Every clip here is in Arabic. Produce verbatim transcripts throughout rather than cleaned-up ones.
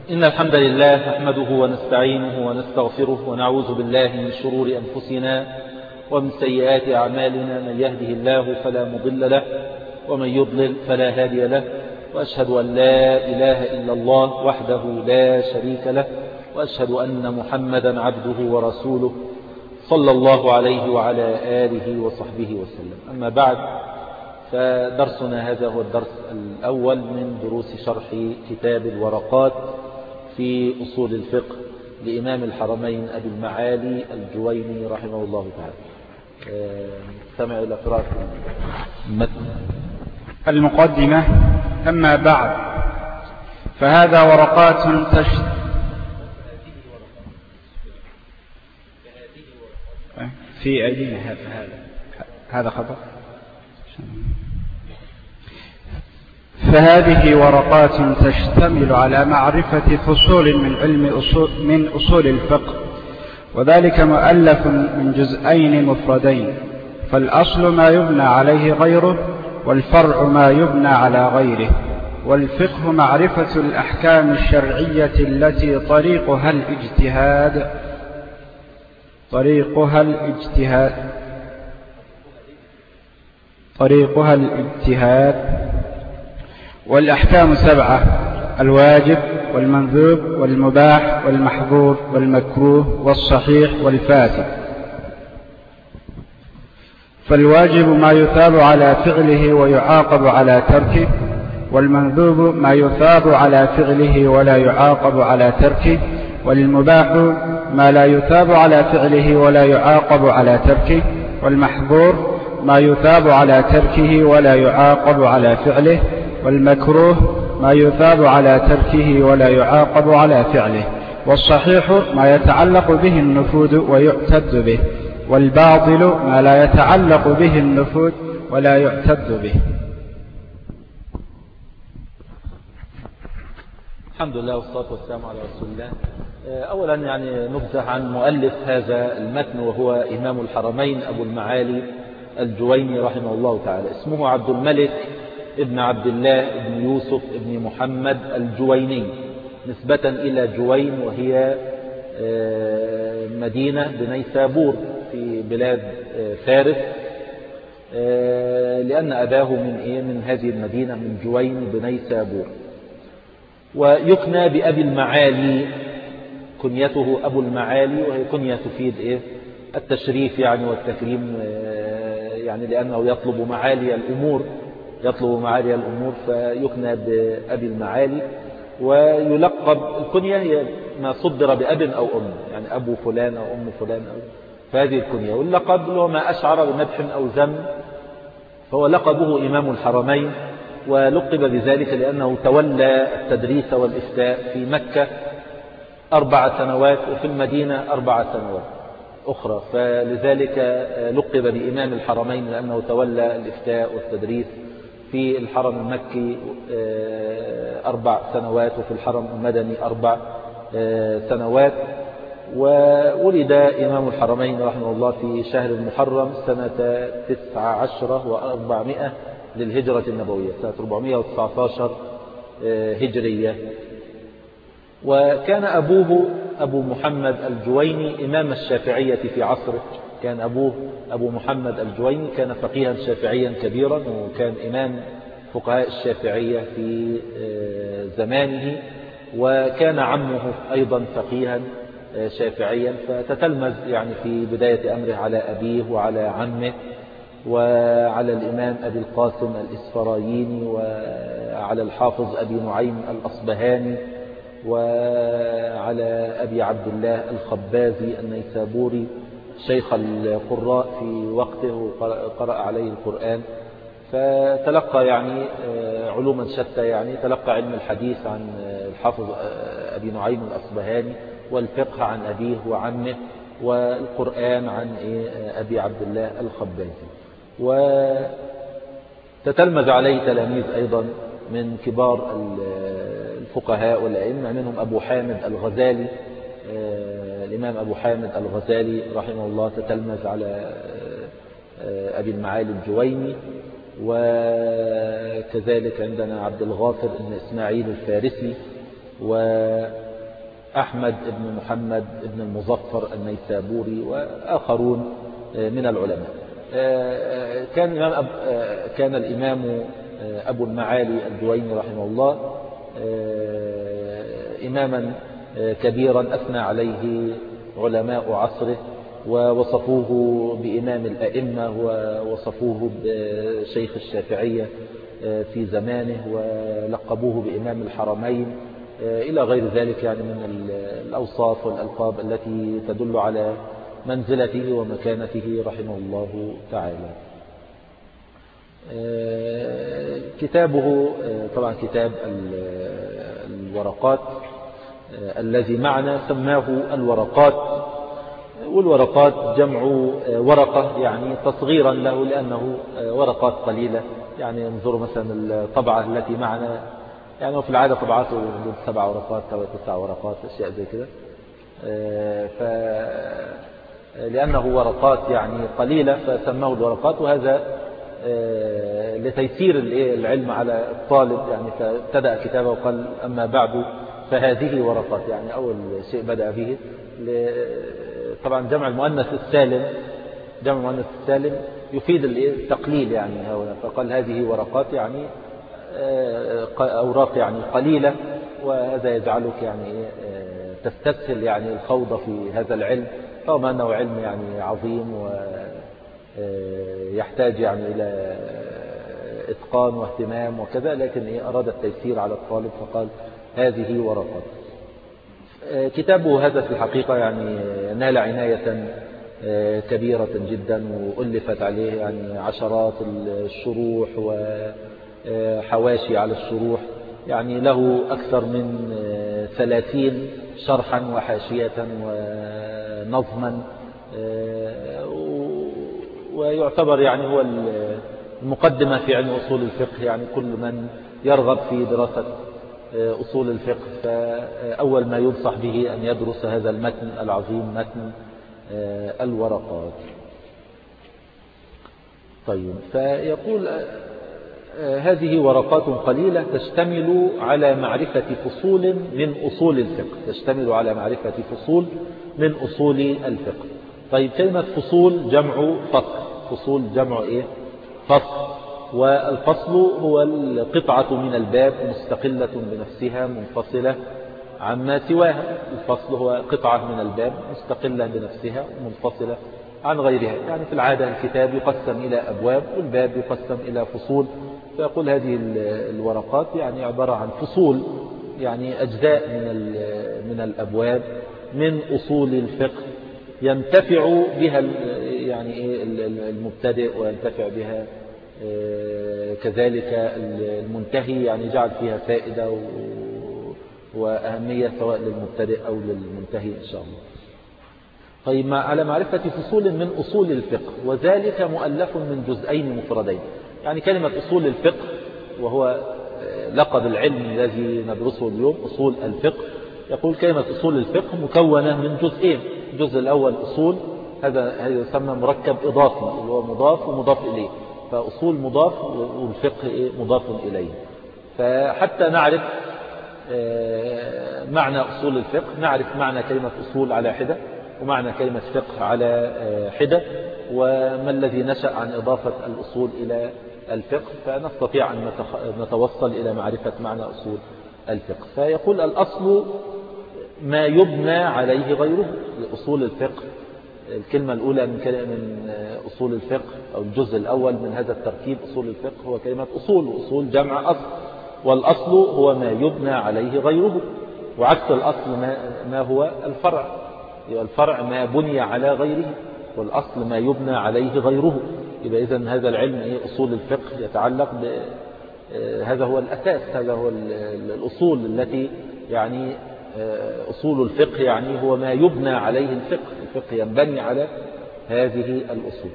إن الحمد لله نحمده ونستعينه ونستغفره ونعوذ بالله من شرور أنفسنا ومن سيئات أعمالنا. من يهده الله فلا مضل له ومن يضلل فلا هادي له، وأشهد أن لا إله إلا الله وحده لا شريك له، وأشهد أن محمدا عبده ورسوله صلى الله عليه وعلى آله وصحبه وسلم. أما بعد، فدرسنا هذا هو الدرس الأول من دروس شرح كتاب الورقات في أصول الفقه لإمام الحرمين أبي المعالي الجويني رحمه الله تعالى. استمع إلى قراءة المتن. المقدمة. أما بعد، فهذا ورقات تشت في أيدينا. هذا هذا خبر. فهذه ورقات تشتمل على معرفة فصول من علم أصول من أصول الفقه، وذلك مؤلف من جزئين مفردين، فالأصل ما يبنى عليه غيره، والفرع ما يبنى على غيره. والفقه معرفة الأحكام الشرعية التي طريقها الاجتهاد طريقها الاجتهاد طريقها الاجتهاد والأحكام سبعة: الواجب والمندوب والمباح والمحظور والمكروه والصحيح والفاسد. فالواجب ما يثاب على فعله ويعاقب على تركه، والمندوب ما يثاب على فعله ولا يعاقب على تركه، والمباح ما لا يثاب على فعله ولا يعاقب على تركه، والمحظور ما يثاب على تركه ولا يعاقب على فعله، والمكروه ما يثاب على تركه ولا يعاقب على فعله، والصحيح ما يتعلق به النفوذ ويعتد به، والباطل ما لا يتعلق به النفوذ ولا يعتد به. الحمد لله والصلاة والسلام على رسول الله. أولا يعني نبذة عن مؤلف هذا المتن، وهو إمام الحرمين أبو المعالي الجويني رحمه الله تعالى. اسمه عبد الملك ابن عبد الله ابن يوسف ابن محمد الجويني، نسبة إلى جوين، وهي مدينة بنيسابور في بلاد فارس، لأن أباه من إيه من هذه المدينة، من جوين بنيسابور. ويكنى بأبي المعالي، كنيته أبو المعالي، وهي كنية تفيد إيه التشريف يعني والتكريم، يعني لأنه يطلب معالي الأمور يطلب معالي الأمور فيكنى بأبي المعالي. ويلقب الكنية هي ما صدر بأب أو أم، يعني أبو فلان أو أم فلان، أو فهذه الكنية. واللقب هو ما أشعر بمدح أو ذم، فهو لقبه إمام الحرمين، ولقب بذلك لأنه تولى التدريس والإفتاء في مكة أربع سنوات، وفي المدينة أربع سنوات أخرى، فلذلك لقب بإمام الحرمين لأنه تولى الإفتاء والتدريس في الحرم المكي أربع سنوات، وفي الحرم المدني أربع سنوات. وولد إمام الحرمين رحمه الله في شهر المحرم سنة تسع عشرة وأربعمائة للهجرة النبوية، سنة أربعمائة وتسعة عشر هجرية. وكان أبوه أبو محمد الجويني إمام الشافعية في عصره. كان أبوه أبو محمد الجويني كان فقيها شافعيا كبيرا، وكان إمام فقهاء الشافعية في زمانه، وكان عمه أيضا فقيها شافعيا، فتتلمذ يعني في بداية أمره على أبيه وعلى عمه وعلى الإمام أبي القاسم الإسفرايني وعلى الحافظ أبي نعيم الأصبهاني وعلى أبي عبد الله الخبازي النيسابوري شيخ القراء في وقته، قرأ عليه القرآن. فتلقى يعني علوما شتى، يعني تلقى علم الحديث عن الحافظ أبي نعيم الأصبهاني، والفقه عن أبيه وعمه، والقرآن عن أبي عبد الله الخبازي. وتتلمذ عليه تلاميذ أيضا من كبار الفقهاء والأئمة، منهم أبو حامد الغزالي. الإمام أبو حامد الغزالي رحمه الله تتلمذ على أبي المعالي الجويني. وكذلك عندنا عبد الغافر بن إسماعيل الفارسي وأحمد بن محمد بن المظفر النيسابوري وآخرون من العلماء. كان الإمام كان الإمام أبو المعالي الجويني رحمه الله إماما كبيرا أثنى عليه علماء عصره ووصفوه بإمام الأئمة ووصفوه بشيخ الشافعية في زمانه ولقبوه بإمام الحرمين إلى غير ذلك يعني من الأوصاف والألقاب التي تدل على منزلته ومكانته رحمه الله تعالى. كتابه طبعا كتاب الورقات الذي معنا سماه الورقات، والورقات جمع ورقة يعني تصغيرا له لأنه ورقات قليلة. يعني انظروا مثلا الطبعة التي معنا، يعني في العادة طبعاته حدود سبع ورقات أو تسع ورقات أشياء زي كده، ف لأنه ورقات يعني قليلة فسماه الورقات، وهذا لتيسير العلم على الطالب يعني. فابتدأ كتابه وقال أما بعد فهذه ورقات، يعني أول شيء بدأ به طبعا جمع المؤنث السالم، جمع المؤنث السالم يفيد التقليل يعني هنا، فقال هذه ورقات يعني أوراق يعني قليلة، وهذا يجعلك يعني تستسهل يعني الخوض في هذا العلم، رغم أنه علم يعني عظيم ويحتاج يعني إلى إتقان واهتمام وكذا، لكن أراد التيسير على الطالب فقال هذه ورقات. كتابه هذا في الحقيقة يعني نال عناية كبيرة جدا، وألفت عليه يعني عشرات الشروح وحواشي على الشروح، يعني له أكثر من ثلاثين شرحا وحاشية ونظما، ويعتبر يعني هو المقدمة في علم أصول الفقه. يعني كل من يرغب في دراسة أصول الفقه فأول ما ينصح به أن يدرس هذا المتن العظيم، متن الورقات. طيب، فيقول هذه ورقات قليلة تشتمل على معرفة فصول من أصول الفقه، تشتمل على معرفة فصول من أصول الفقه. طيب، كلمة فصول جمع فصل، فصول جمع إيه؟ فصل، والفصل هو القطعة من الباب مستقلة بنفسها منفصلة عما سواها. الفصل هو قطعة من الباب مستقلة بنفسها منفصلة عن غيرها. يعني في العادة الكتاب يقسم إلى أبواب والباب يقسم إلى فصول، فيقول هذه الورقات يعني عبارة عن فصول، يعني أجزاء من من الأبواب من أصول الفقه ينتفع بها يعني المبتدئ وينتفع بها كذلك المنتهي، يعني جعل فيها فائدة وأهمية سواء للمبتدئ أو للمنتهي إن شاء الله. طيب، على معرفة فصول من أصول الفقه، وذلك مؤلف من جزئين مفردين. يعني كلمة أصول الفقه وهو لقب العلم الذي ندرسه اليوم، أصول الفقه، يقول كلمة أصول الفقه مكونة من جزئين. الجزء الأول أصول، هذا هذا يسمى مركب إضافي اللي هو مضاف ومضاف إليه، فأصول مضاف والفقه مضاف إليه. فحتى نعرف معنى أصول الفقه نعرف معنى كلمة أصول على حدة ومعنى كلمة فقه على حدة، وما الذي نشأ عن إضافة الأصول إلى الفقه، فنستطيع أن نتوصل إلى معرفة معنى أصول الفقه. فيقول الأصل ما يبنى عليه غيره. لأصول الفقه الكلمة الأولى من من أصول الفقه أو الجزء الأول من هذا التركيب أصول الفقه هو كلمة أصول، وأصول جمع أصل، والأصل هو ما يبنى عليه غيره، وعكس الأصل ما, ما هو الفرع. الفرع ما بني على غيره، والأصل ما يبنى عليه غيره. يبقى إذن هذا العلم إيه؟ أصول الفقه يتعلق ب هذا هو الأساس، هذا هو الأصول التي يعني أصول الفقه يعني هو ما يبنى عليه الفقه. الفقه ينبني على هذه الأصول،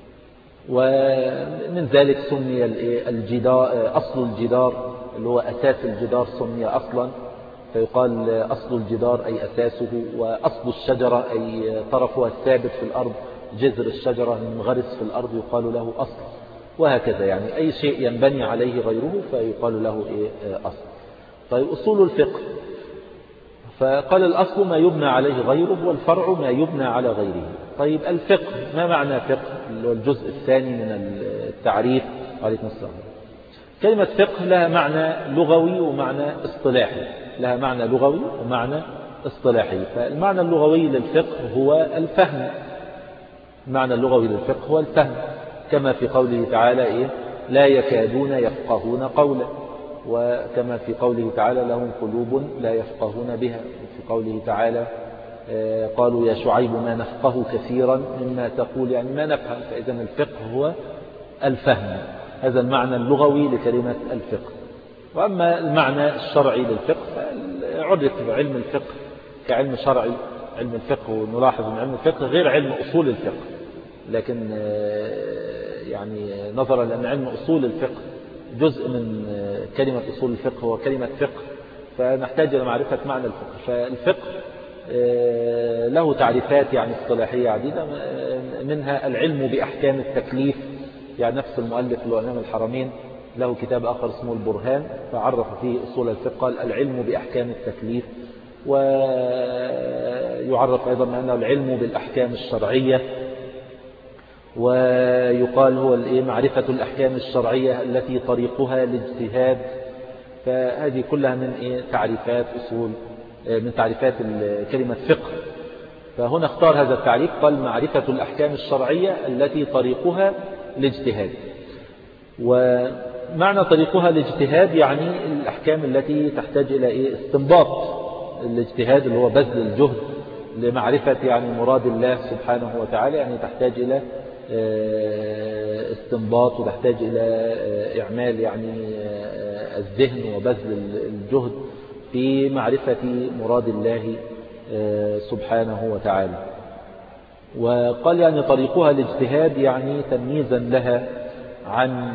ومن ذلك سمي الجدار، أصل الجدار اللي هو أساس الجدار سمي أصلا، فيقال أصل الجدار أي أساسه، وأصل الشجرة أي طرفها الثابت في الأرض، جذر الشجرة المنغرس في الأرض يقال له أصل، وهكذا. يعني أي شيء ينبني عليه غيره فيقال له إيه؟ أصل. طيب، أصول الفقه فقال الأصل ما يبنى عليه غيره والفرع ما يبنى على غيره. طيب الفقه، ما معنى فقه؟ اللي هو الجزء الثاني من التعريف. عليكم السلام. كلمة فقه لها معنى لغوي ومعنى اصطلاحي، لها معنى لغوي ومعنى اصطلاحي. فالمعنى اللغوي للفقه هو الفهم، المعنى اللغوي للفقه هو الفهم، كما في قوله تعالى إيه؟ لا يكادون يفقهون قولا، وكما في قوله تعالى لهم قلوب لا يفقهون بها، في قوله تعالى قالوا يا شعيب ما نفقه كثيرا مما تقول، يعني ما نفهم. فإذا الفقه هو الفهم، هذا المعنى اللغوي لكلمة الفقه. وأما المعنى الشرعي للفقه عرف علم الفقه كعلم شرعي، علم الفقه، ونلاحظ أن علم الفقه غير علم أصول الفقه، لكن يعني نظرا لأن علم أصول الفقه جزء من كلمة أصول الفقه هو كلمة فقه، فنحتاج إلى معرفة معنى الفقه. فالفقه له تعريفات يعني اصطلاحية عديدة، منها العلم بأحكام التكليف، يعني نفس المؤلف اللي هو إمام الحرمين له كتاب آخر اسمه البرهان، فعرف فيه أصول الفقه، قال العلم بأحكام التكليف. ويعرف أيضا أنه العلم بالأحكام الشرعية، ويقال هو معرفة الأحكام الشرعية التي طريقها الاجتهاد. فهذه كلها من تعريفات أصول، من تعريفات كلمة فقه. فهنا اختار هذا التعريف، قال معرفة الأحكام الشرعية التي طريقها الاجتهاد. ومعنى طريقها الاجتهاد يعني الأحكام التي تحتاج إلى استنباط، الاجتهاد اللي هو بذل الجهد لمعرفة يعني مراد الله سبحانه وتعالى، يعني تحتاج إلى استنباط وتحتاج إلى إعمال يعني الذهن وبذل الجهد في معرفة مراد الله سبحانه وتعالى. وقال يعني طريقها الاجتهاد يعني تمييزا لها عن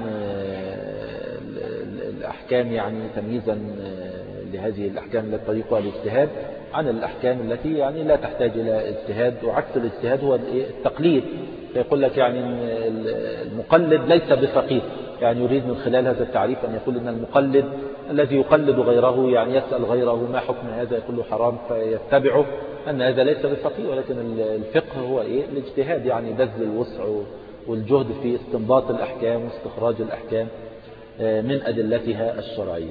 الأحكام، يعني تمييزا لهذه الأحكام التي طريقها الاجتهاد عن الأحكام التي يعني لا تحتاج إلى اجتهاد. وعكس الاجتهاد هو التقليد، فيقول لك يعني المقلد ليس بفقيه، يعني يريد من خلال هذا التعريف أن يقول أن المقلد الذي يقلد غيره، يعني يسأل غيره ما حكم هذا كله حرام فيتبعه، أن هذا ليس بفقيه. ولكن الفقه هو إيه؟ الاجتهاد، يعني بذل الوسع والجهد في استنباط الأحكام واستخراج الأحكام من أدلتها الشرعية.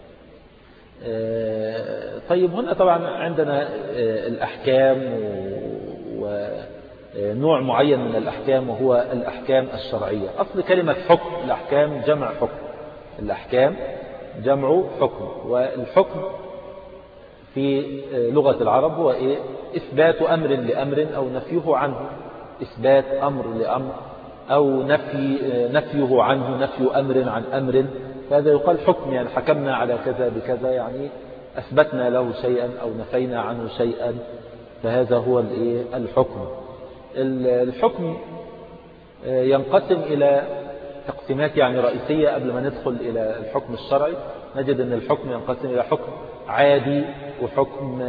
طيب هنا طبعا عندنا الأحكام ونوع معين من الأحكام وهو الأحكام الشرعية. أصل كلمة حكم، الأحكام جمع حكم، الأحكام جمع حكم. والحكم في لغة العرب هو إيه؟ إثبات أمر لأمر أو نفيه عنه، إثبات أمر لأمر أو نفي نفيه عنه، نفي أمر عن أمر، فهذا يقال حكم. يعني حكمنا على كذا بكذا، يعني أثبتنا له شيئا أو نفينا عنه شيئا، فهذا هو الحكم. الحكم ينقسم إلى تقسيمات يعني رئيسية. قبل ما ندخل إلى الحكم الشرعي نجد أن الحكم ينقسم إلى حكم عادي وحكم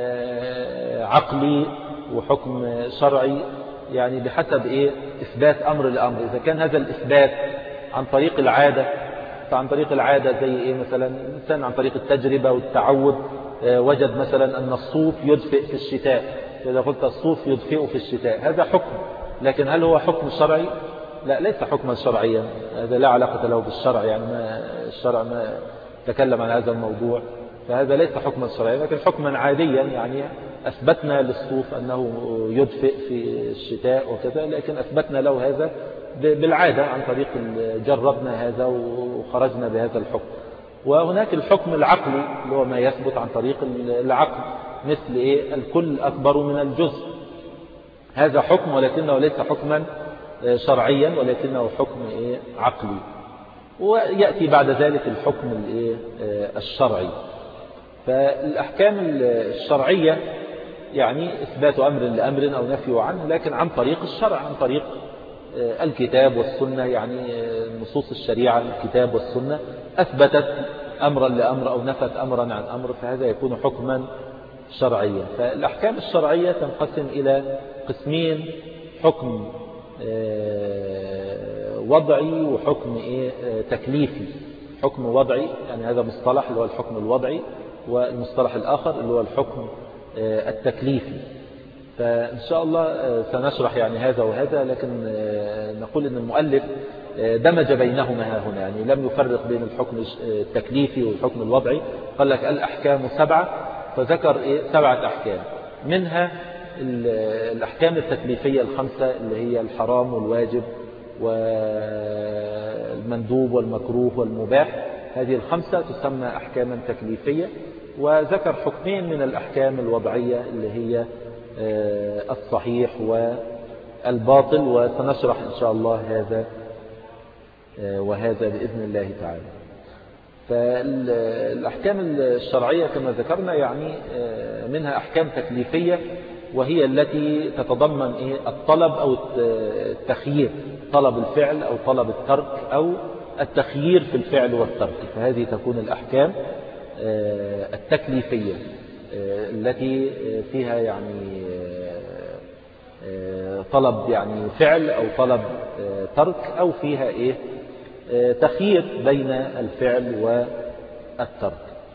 عقلي وحكم شرعي، يعني بحسب إيه؟ إثبات أمر لأمر. إذا كان هذا الإثبات عن طريق العادة، فعن طريق العادة زي إيه؟ مثلا الإنسان عن طريق التجربة والتعود وجد مثلا أن الصوف يدفئ في الشتاء، إذا قلت الصوف يدفئ في الشتاء هذا حكم. لكن هل هو حكم شرعي؟ لا، ليس حكما شرعيا، هذا لا علاقة له بالشرع، يعني ما الشرع ما تكلم عن هذا الموضوع، فهذا ليس حكما شرعيا لكن حكما عاديا. يعني أثبتنا للصوف أنه يدفئ في الشتاء وكذا، لكن أثبتنا له هذا بالعادة عن طريق جربنا هذا وخرجنا بهذا الحكم. وهناك الحكم العقلي اللي هو ما يثبت عن طريق العقل، مثل إيه؟ الكل أكبر من الجزء، هذا حكم ولكنه ليس حكما شرعيا ولكنه حكم إيه؟ عقلي. ويأتي بعد ذلك الحكم الإيه؟ الشرعي. فالأحكام الشرعية يعني إثبات أمر لأمر أو نفيه عنه، لكن عن طريق الشرع، عن طريق الكتاب والسنة، يعني نصوص الشريعة الكتاب والسنة أثبتت أمرا لأمر أو نفت أمرا عن أمر، فهذا يكون حكما شرعيا. فالأحكام الشرعية تنقسم إلى قسمين، حكم وضعي وحكم تكليفي. حكم وضعي يعني هذا مصطلح اللي هو الحكم الوضعي، والمصطلح الآخر اللي هو الحكم التكليفي. فإن شاء الله سنشرح يعني هذا وهذا، لكن نقول أن المؤلف دمج بينهما ها هنا، يعني لم يفرق بين الحكم التكليفي والحكم الوضعي. قال لك الأحكام سبعة، فذكر إيه سبعة أحكام، منها الأحكام التكليفية الخمسة اللي هي الحرام والواجب والمندوب والمكروه والمباح. هذه الخمسة تسمى أحكاما تكليفية. وذكر حكمين من الأحكام الوضعية اللي هي الصحيح والباطل، وسنشرح إن شاء الله هذا وهذا بإذن الله تعالى. فالأحكام الشرعية كما ذكرنا يعني منها أحكام تكليفية، وهي التي تتضمن إيه الطلب أو التخيير، طلب الفعل أو طلب الترك أو التخيير في الفعل والترك. فهذه تكون الأحكام التكليفية التي فيها يعني طلب يعني فعل أو طلب ترك، أو فيها إيه تخيير بين الفعل والترك.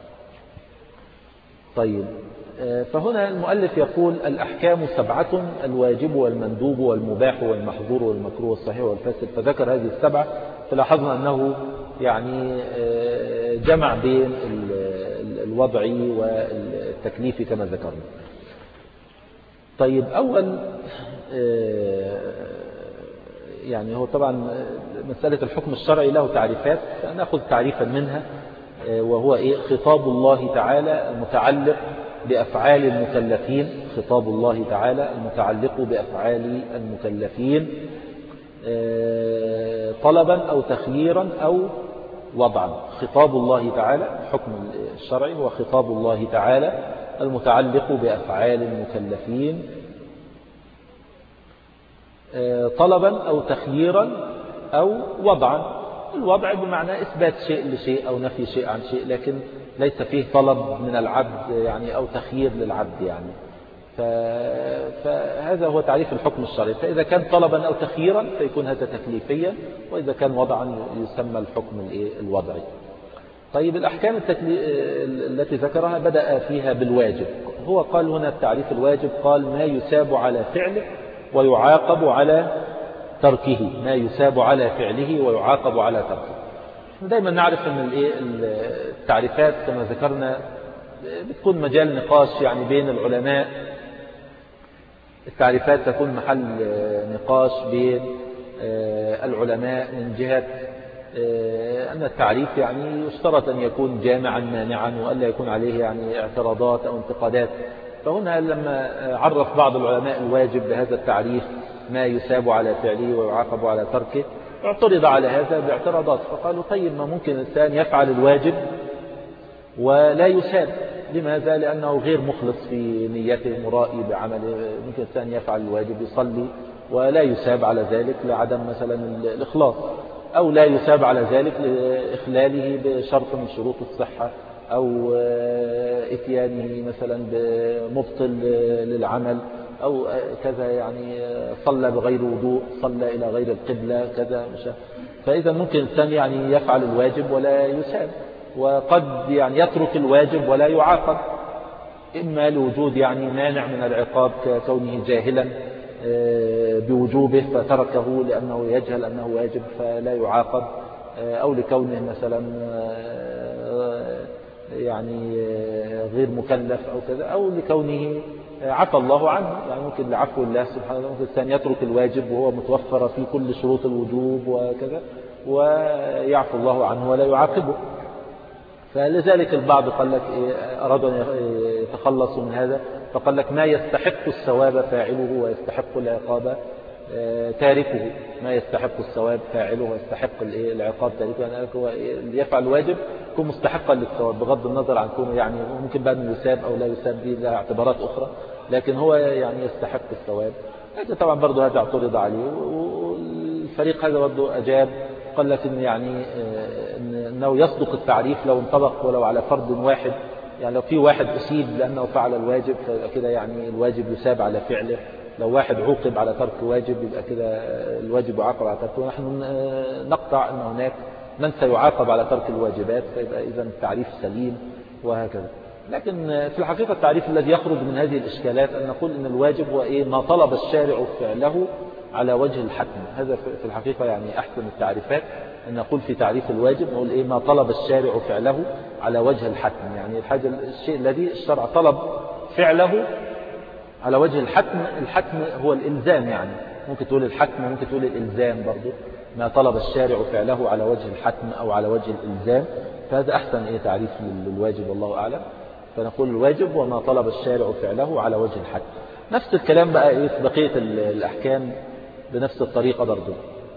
طيب، فهنا المؤلف يقول الأحكام سبعة: الواجب والمندوب والمباح والمحظور والمكروه والصحيح والفاسد. فذكر هذه السبعة، فلاحظنا أنه يعني جمع بين الوضعي والتكليفي كما ذكرنا. طيب، أول يعني هو طبعا مسألة الحكم الشرعي له تعريفات، فنأخذ تعريفا منها، وهو إيه خطاب الله تعالى المتعلق بأفعال المكلفين. خطاب الله تعالى المتعلق بأفعال المكلفين طلبا أو تخييرا أو وضعا. خطاب الله تعالى الحكم الشرعي هو خطاب الله تعالى المتعلق بأفعال المكلفين طلبا أو تخييرا أو وضعا. الوضع بمعنى إثبات شيء لشيء أو نفي شيء عن شيء، لكن ليس فيه طلب من العبد يعني أو تخيير للعبد يعني. فهذا هو تعريف الحكم الشرعي. فإذا كان طلبا أو تخييرا فيكون هذا تكليفيا، وإذا كان وضعا يسمى الحكم الوضعي. طيب، الأحكام التي ذكرها بدأ فيها بالواجب. هو قال هنا التعريف الواجب، قال ما يساب على فعله ويعاقب على تركه. ما يساب على فعله ويعاقب على تركه. دايما نعرف أن التعريفات كما ذكرنا بتكون مجال نقاش يعني بين العلماء. التعريفات تكون محل نقاش بين العلماء من جهة أن التعريف يعني يشترط أن يكون جامعا مانعا، وألا يكون عليه يعني اعتراضات أو انتقادات. فهنا لما عرف بعض العلماء الواجب بهذا التعريف، ما يساب على فعله ويعاقب على تركه، اعترض على هذا باعتراضات. فقالوا طيب، ما ممكن الإنسان يفعل الواجب ولا يساب؟ لماذا؟ لأنه غير مخلص في نيته، مرائي بعمله. ممكن الإنسان يفعل الواجب يصلي ولا يساب على ذلك لعدم مثلا الإخلاص، أو لا يساب على ذلك لإخلاله بشرط من شروط الصحة، أو إتيانه مثلا بمبطل للعمل، أو كذا يعني صلى بغير وضوء، صلى إلى غير القبلة كذا. مش فإذا ممكن الإنسان يعني يفعل الواجب ولا يساب، وقد يعني يترك الواجب ولا يعاقب، إما لوجود يعني مانع من العقاب ككونه جاهلا بوجوبه فتركه لأنه يجهل أنه واجب فلا يعاقب، أو لكونه مثلا يعني غير مكلف أو كذا، أو لكونه عفى الله عنه. يعني ممكن لعفو الله سبحانه وتعالى ممكن الإنسان يترك الواجب وهو متوفر في كل شروط الوجوب وكذا، ويعفو الله عنه ولا يعاقبه. فلذلك البعض قال لك أرادوا أن يتخلصوا من هذا، فقال لك ما يستحق الثواب فاعله ويستحق العقاب تاركه. ما يستحق الثواب فاعله ويستحق العقاب تاركه، يعني هو اللي يفعل الواجب يكون مستحقا للثواب بغض النظر عن كونه يعني ممكن بعد أن يساب أو لا يساب، دي لها اعتبارات أخرى، لكن هو يعني يستحق الثواب. هذا طبعا برضه هذا اعترض عليه، والفريق هذا برضه أجاب قال لك إن يعني أنه يصدق التعريف لو انطبق ولو على فرد واحد. يعني لو في واحد أصيب لأنه فعل الواجب فيبقى كده يعني الواجب يساب على فعله. لو واحد عوقب على ترك واجب يبقى كده الواجب يعاقب على تركه. ونحن نقطع أن هناك من سيعاقب على ترك الواجبات، فيبقى إذا التعريف سليم وهكذا. لكن في الحقيقة التعريف الذي يخرج من هذه الإشكالات أن نقول إن الواجب هو إيه؟ ما طلب الشارع فعله على وجه الحتم. هذا في الحقيقة يعني أحسن التعريفات، أن نقول في تعريف الواجب نقول إيه؟ ما طلب الشارع فعله على وجه الحتم، يعني الحاجة الشيء الذي الشرع طلب فعله على وجه الحتم. الحتم هو الإلزام، يعني ممكن تقول الحتم وممكن تقول الإلزام برضو، ما طلب الشارع فعله على وجه الحتم أو على وجه الإلزام. فهذا أحسن إيه تعريف للواجب والله أعلم. فنقول الواجب وما طلب الشارع فعله على وجه الحتم. نفس الكلام بقى إيه في بقية الأحكام بنفس الطريقة برضو.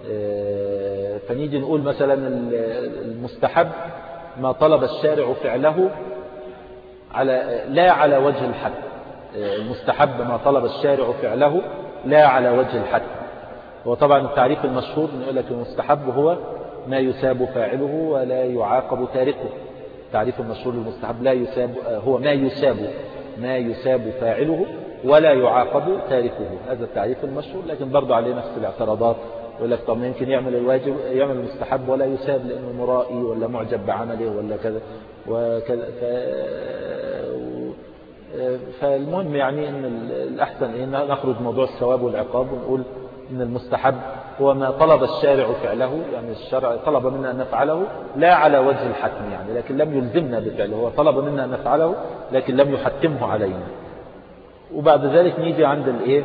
فنيجي نقول مثلا المستحب ما طلب الشارع فعله على لا على وجه الحتم. المستحب ما طلب الشارع فعله لا على وجه الحتم. هو طبعا التعريف المشهور نقول لك المستحب هو ما يساب فاعله ولا يعاقب تاركه. التعريف المشهور للمستحب لا يساب هو ما يساب ما يساب فاعله ولا يعاقب تاركه. هذا التعريف المشهور، لكن برضو عليه نفس الاعتراضات. يقول لك طب يمكن يعمل الواجب يعمل المستحب ولا يساب لأنه مرائي ولا معجب بعمله ولا كذا وكذا. ف... فالمهم يعني ان الأحسن إيه نخرج موضوع الثواب والعقاب ونقول إن المستحب هو ما طلب الشارع فعله، يعني الشرع طلب منا أن نفعله لا على وجه الحتم يعني، لكن لم يلزمنا بفعله. هو طلب منا أن نفعله لكن لم يحتمه علينا. وبعد ذلك نيجي عند الايه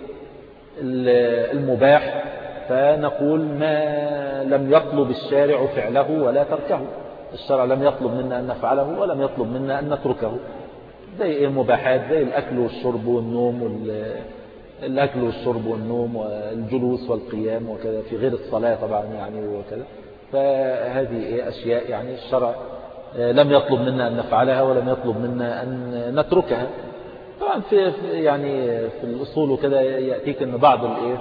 المباح، فنقول ما لم يطلب الشارع فعله ولا تركه. الشرع لم يطلب منا أن نفعله ولم يطلب منا أن نتركه. زي المباحات زي الأكل والشرب والنوم وال الأكل والشرب والنوم والجلوس والقيام وكذا في غير الصلاة طبعا يعني وكذا. فهذه أشياء يعني الشرع لم يطلب منا أن نفعلها ولم يطلب منا أن نتركها. طبعا في يعني في الأصول وكذا يأتيك أن بعض الإيه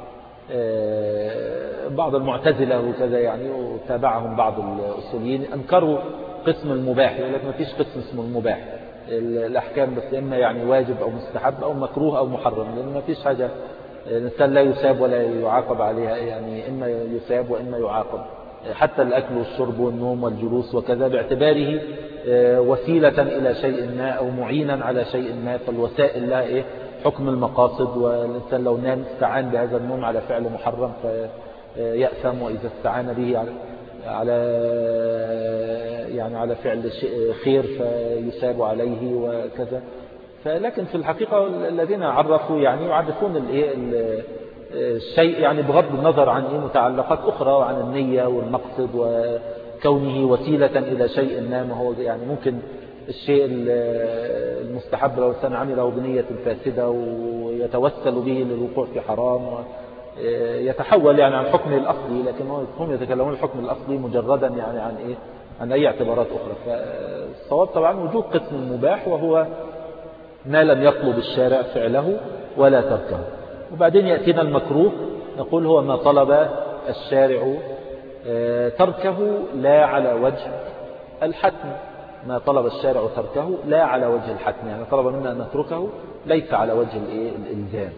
بعض المعتزلة وكذا يعني وتابعهم بعض الأصوليين أنكروا قسم المباح، يقول لك ما فيش قسم اسمه المباح، الأحكام بس إما يعني واجب أو مستحب أو مكروه أو محرم، لأن ما فيش حاجة الإنسان لا يساب ولا يعاقب عليها، يعني إما يساب وإما يعاقب. حتى الأكل والشرب والنوم والجلوس وكذا باعتباره وسيلة إلى شيء ما أو معينا على شيء ما، فالوسائل لها إيه حكم المقاصد. والإنسان لو نام استعان بهذا النوم على فعل محرم فيأثم، وإذا استعان به على على يعني على فعل خير فيساب عليه وكذا. فلكن في الحقيقة الذين عرفوا يعني يعرفون الايه الشيء يعني بغض النظر عن ايه متعلقات أخرى وعن النية والمقصد وكونه وسيلة إلى شيء ما. ما هو يعني ممكن الشيء المستحب لو الإنسان عمله بنية فاسدة ويتوسل به للوقوع في حرام يتحول يعني عن حكمه الأصلي، لكن هم يتكلمون الحكم الأصلي مجردا يعني عن إيه عن أي اعتبارات أخرى. فالصواب طبعا وجود قسم المباح وهو ما لم يطلب الشارع فعله ولا تركه. وبعدين يأتينا المكروه، نقول هو ما طلب الشارع تركه لا على وجه الحتم. ما طلب الشارع تركه لا على وجه الحتم، يعني طلب منا أن نتركه ليس على وجه الإلزام.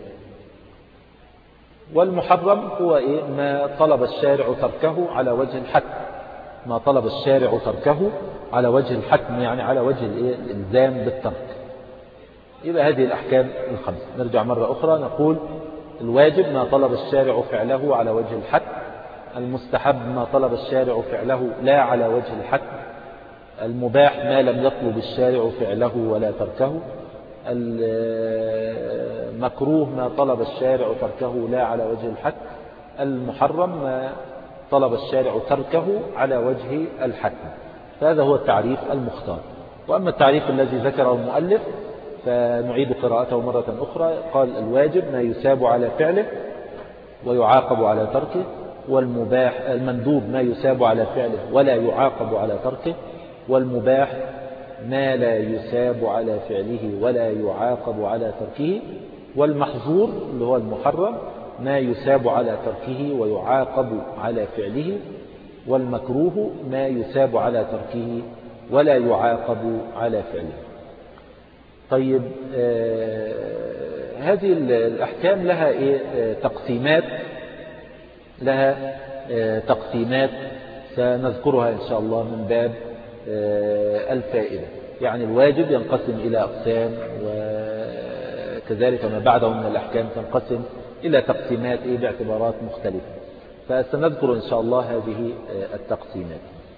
والمحرم هو إيه ما طلب الشارع تركه على وجه الحتم. ما طلب الشارع تركه على وجه الحتم يعني على وجه الإلزام بالترك. يبقى هذه الأحكام الخمسة. نرجع مرة أخرى نقول الواجب ما طلب الشارع فعله على وجه الحتم. المستحب ما طلب الشارع فعله لا على وجه الحتم. المباح ما لم يطلب الشارع فعله ولا تركه. المكروه ما طلب الشارع تركه لا على وجه الحتم. المحرم ما طلب الشارع تركه على وجه الحتم. فهذا هو التعريف المختار. وأما التعريف الذي ذكره المؤلف فنعيد قراءته مرة أخرى. قال الواجب ما يساب على فعله ويعاقب على تركه، والمباح المندوب ما يساب على فعله ولا يعاقب على تركه، والمباح ما لا يساب على فعله ولا يعاقب على تركه، والمحظور اللي هو المحرم ما يساب على تركه ويعاقب على فعله، والمكروه ما يساب على تركه ولا يعاقب على فعله. طيب آه هذه الأحكام لها إيه آه تقسيمات لها آه تقسيمات سنذكرها إن شاء الله من باب آه الفائدة. يعني الواجب ينقسم إلى أقسام، وكذلك ما بعده من الأحكام تنقسم إلى تقسيمات إيه باعتبارات مختلفة. فسنذكر إن شاء الله هذه التقسيمات.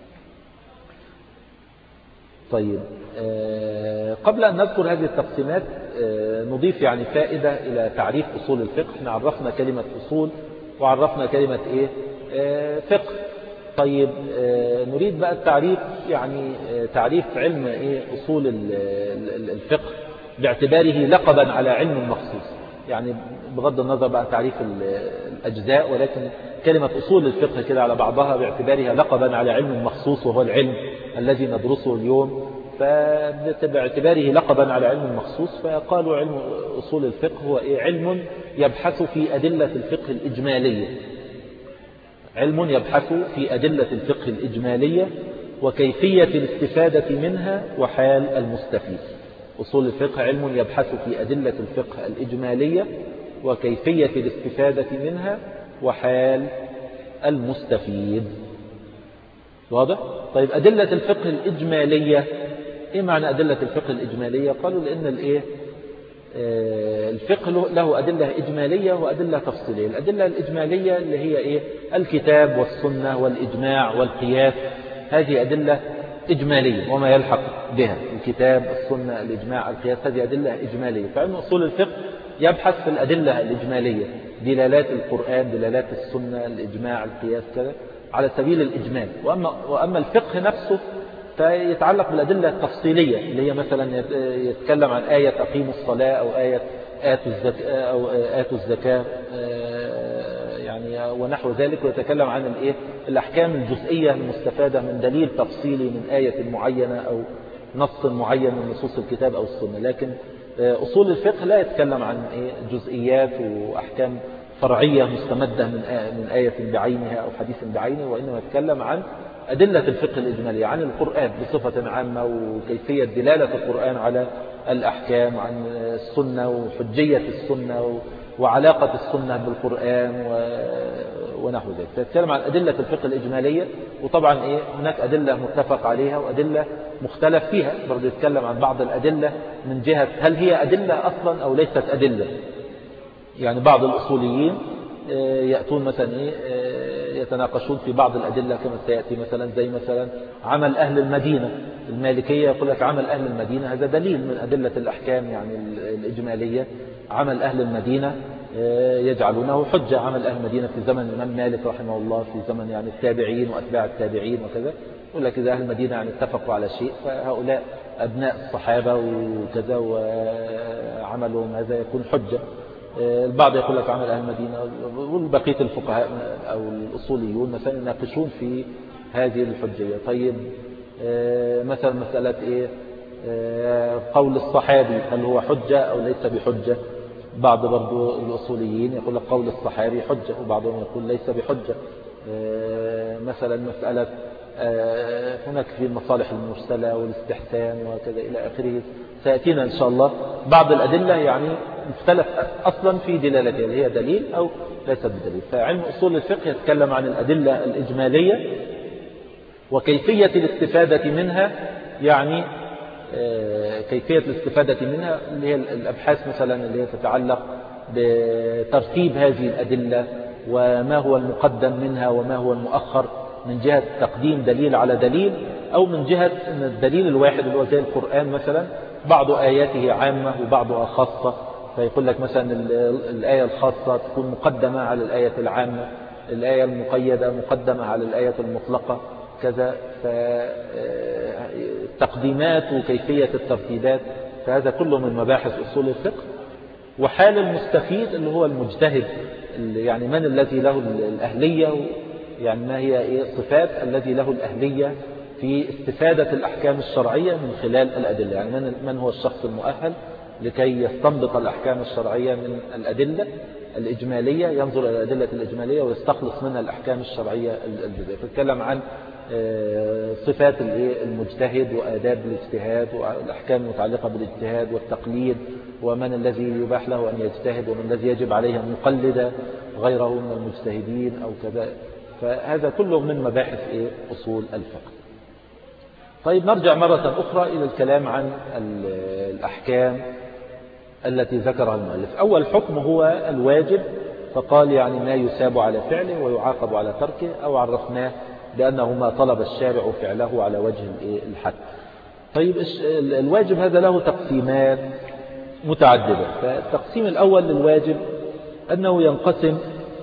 طيب، قبل أن نذكر هذه التقسيمات نضيف يعني فائدة إلى تعريف أصول الفقه. احنا عرفنا كلمة أصول وعرفنا كلمة إيه فقه. طيب، نريد بقى التعريف، يعني تعريف علم إيه أصول الفقه باعتباره لقبا على علم مخصوص، يعني بغض النظر بقى تعريف الأجزاء، ولكن كلمة أصول الفقه كده على بعضها باعتبارها لقبا على علم مخصوص وهو العلم الذي ندرسه اليوم، فباعتباره لقبا على علم مخصوص فقالوا علم أصول الفقه هو إيه؟ علم يبحث في أدلة الفقه الإجمالية، علم يبحث في أدلة الفقه الإجمالية وكيفية الاستفادة منها وحال المستفيد. أصول الفقه علم يبحث في أدلة الفقه الإجمالية وكيفية الاستفادة منها وحال المستفيد. واضح؟ طيب، أدلة الفقه الإجمالية، إيه معنى أدلة الفقه الإجمالية؟ قالوا لأن الإيه الفقه له أدلة إجمالية وأدلة تفصيلية. الأدلة الإجمالية اللي هي إيه؟ الكتاب والسنة والإجماع والقياس، هذه أدلة إجمالية وما يلحق بها، الكتاب السنة الإجماع القياس، هذه أدلة إجمالية. فعلم أصول الفقه يبحث في الأدلة الإجمالية، دلالات القرآن، دلالات السنة، الإجماع، القياس، كذا على سبيل الإجمال. وأما, وأما الفقه نفسه فيتعلق بالأدلة التفصيلية اللي هي مثلا يتكلم عن آية أقيموا الصلاة أو آية آتوا الزكاة أو آتوا الزكاة يعني ونحو ذلك، ويتكلم عن الإيه الأحكام الجزئية المستفادة من دليل تفصيلي من آية معينة أو نص معين من نصوص الكتاب أو السنة. لكن أصول الفقه لا يتكلم عن إيه جزئيات وأحكام فرعية مستمدة من من آية بعينها أو حديث بعينه، وإنما يتكلم عن أدلة الفقه الإجمالية، عن القرآن بصفة عامة وكيفية دلالة القرآن على الأحكام، عن السنة وحجية السنة وعلاقة السنة بالقرآن ونحو ذلك. تتكلم عن أدلة الفقه الإجمالية، وطبعا إيه هناك أدلة متفق عليها وأدلة مختلف فيها. برضو يتكلم عن بعض الأدلة من جهة هل هي أدلة أصلا أو ليست أدلة. يعني بعض الأصوليين يأتون مثلا إيه يتناقشون في بعض الأدلة كما سيأتي، مثلا زي مثلا عمل أهل المدينة. المالكية يقول لك عمل أهل المدينة هذا دليل من أدلة الأحكام يعني الإجمالية. عمل أهل المدينة يجعلونه حجة، عمل أهل المدينة في زمن الإمام مالك رحمه الله، في زمن يعني التابعين وأتباع التابعين وكذا. يقول لك إذا أهل المدينة يعني اتفقوا على شيء فهؤلاء أبناء الصحابة وكذا وعملهم هذا يكون حجة. البعض يقول لك عمل أهل المدينة، والبقية الفقهاء أو الأصوليون مثلا يناقشون في هذه الحجية. طيب، مثلا مسألة إيه قول الصحابي هل هو حجة أو ليس بحجة؟ بعض برضو الأصوليين يقول لك قول الصحابي حجة، وبعضهم يقول ليس بحجة. مثلا مسألة هناك في المصالح المرسلة والاستحسان وكذا إلى آخره، سيأتينا إن شاء الله بعض الأدلة يعني مختلف أصلا في دلالتها، اللي هي دليل أو ليست بدليل. فعلم أصول الفقه يتكلم عن الأدلة الإجمالية وكيفية الاستفادة منها، يعني كيفية الاستفادة منها اللي هي الأبحاث مثلا اللي هي تتعلق بترتيب هذه الأدلة وما هو المقدم منها وما هو المؤخر، من جهة تقديم دليل على دليل، أو من جهة أن الدليل الواحد اللي هو زي القرآن مثلا بعض آياته عامة وبعضها خاصة، فيقول لك مثلا الآية الخاصة تكون مقدمة على الآية العامة، الآية المقيدة مقدمة على الآية المطلقة كذا. فالتقديمات وكيفية الترتيبات، فهذا كله من مباحث أصول الفقه. وحال المستفيد اللي هو المجتهد، يعني من الذي له الأهلية، يعني ما هي صفات الذي له الأهلية في استفادة الأحكام الشرعية من خلال الأدلة، يعني من من هو الشخص المؤهل لكي يستنبط الأحكام الشرعية من الأدلة الإجمالية، ينظر إلى الأدلة الإجمالية ويستخلص منها الأحكام الشرعية الجزئية. فنتكلم عن صفات المجتهد وآداب الاجتهاد والأحكام المتعلقة بالاجتهاد والتقليد، ومن الذي يباح له أن يجتهد ومن الذي يجب عليه أن يقلد غيره من المجتهدين أو كذا. فهذا كله من مباحث أصول الفقه. طيب نرجع مرة أخرى إلى الكلام عن الأحكام التي ذكرها المؤلف. أول حكم هو الواجب، فقال يعني ما يثاب على فعله ويعاقب على تركه، أو عرفناه بأنه ما طلب الشارع فعله على وجه الحد. طيب الواجب هذا له تقسيمات متعددة. فالتقسيم الأول للواجب أنه ينقسم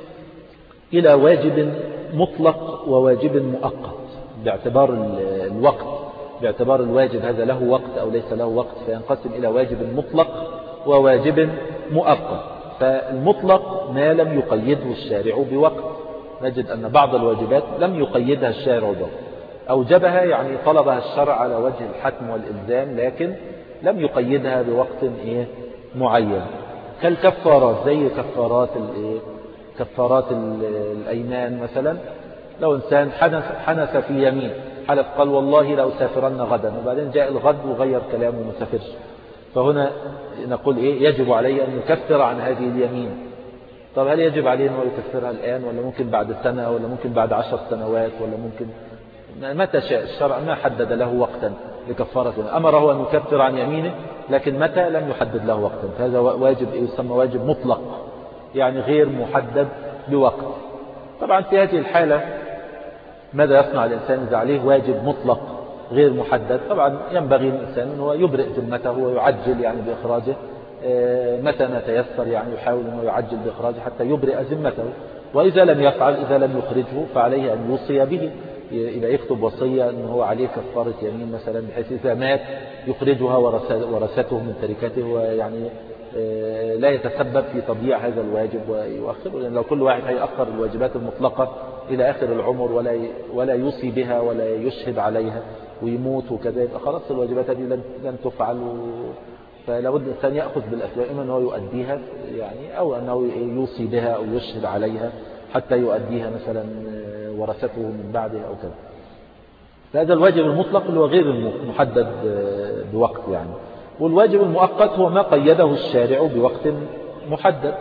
إلى واجب مطلق وواجب مؤقت باعتبار الوقت، باعتبار الواجب هذا له وقت أو ليس له وقت، فينقسم إلى واجب مطلق وواجب مؤقت. فالمطلق ما لم يقيده الشارع بوقت، نجد أن بعض الواجبات لم يقيدها الشارع بوقت، أوجبها يعني طلبها الشرع على وجه الحتم والإلزام، لكن لم يقيدها بوقت إيه معين، كالكفارات، زي كفارات الإيه كفارات الأيمان مثلا. لو إنسان حنث, حنث في يمين، حلف قال والله لا أسافرن غدا، وبعدين جاء الغد وغير كلامه وما سافرش، فهنا نقول إيه يجب عليه أن يكفر عن هذه اليمين. طب هل يجب عليه أنه يكفرها الآن، ولا ممكن بعد سنة، ولا ممكن بعد عشر سنوات، ولا ممكن متى شاء؟ الشرع ما حدد له وقتا لكفارة، أمره أن يكفر عن يمينه، لكن متى لم يحدد له وقتا. فهذا واجب يسمى واجب مطلق، يعني غير محدد بوقت. طبعا في هذه الحالة ماذا يصنع الإنسان إذا عليه واجب مطلق غير محدد؟ طبعا ينبغي الإنسان أنه يبرئ ذمته ويعجل يعني بإخراجه متى ما تيسر، يعني يحاول أنه يعجل بإخراجه حتى يبرئ ذمته. وإذا لم يفعل، إذا لم يخرجه، فعليه أن يوصي به، إذا يكتب وصية أنه هو عليه كفارة يمين مثلا، بحيث إذا مات يخرجها ورثته من تركته، ويعني لا يتسبب في تضييع هذا الواجب ويؤخره. لأن لو كل واحد هيأخر الواجبات المطلقة إلى آخر العمر ولا ولا يوصي بها ولا يشهد عليها ويموت وكذا، يبقى خلاص الواجبات هذه لن تفعل. فلابد الإنسان يأخذ بالأسباب، إما أنه يؤديها يعني، أو أنه يوصي بها أو يشهد عليها حتى يؤديها مثلا ورثته من بعده أو كذا. فهذا الواجب المطلق اللي هو غير المحدد بوقت يعني. والواجب المؤقت هو ما قيده الشارع بوقت محدد،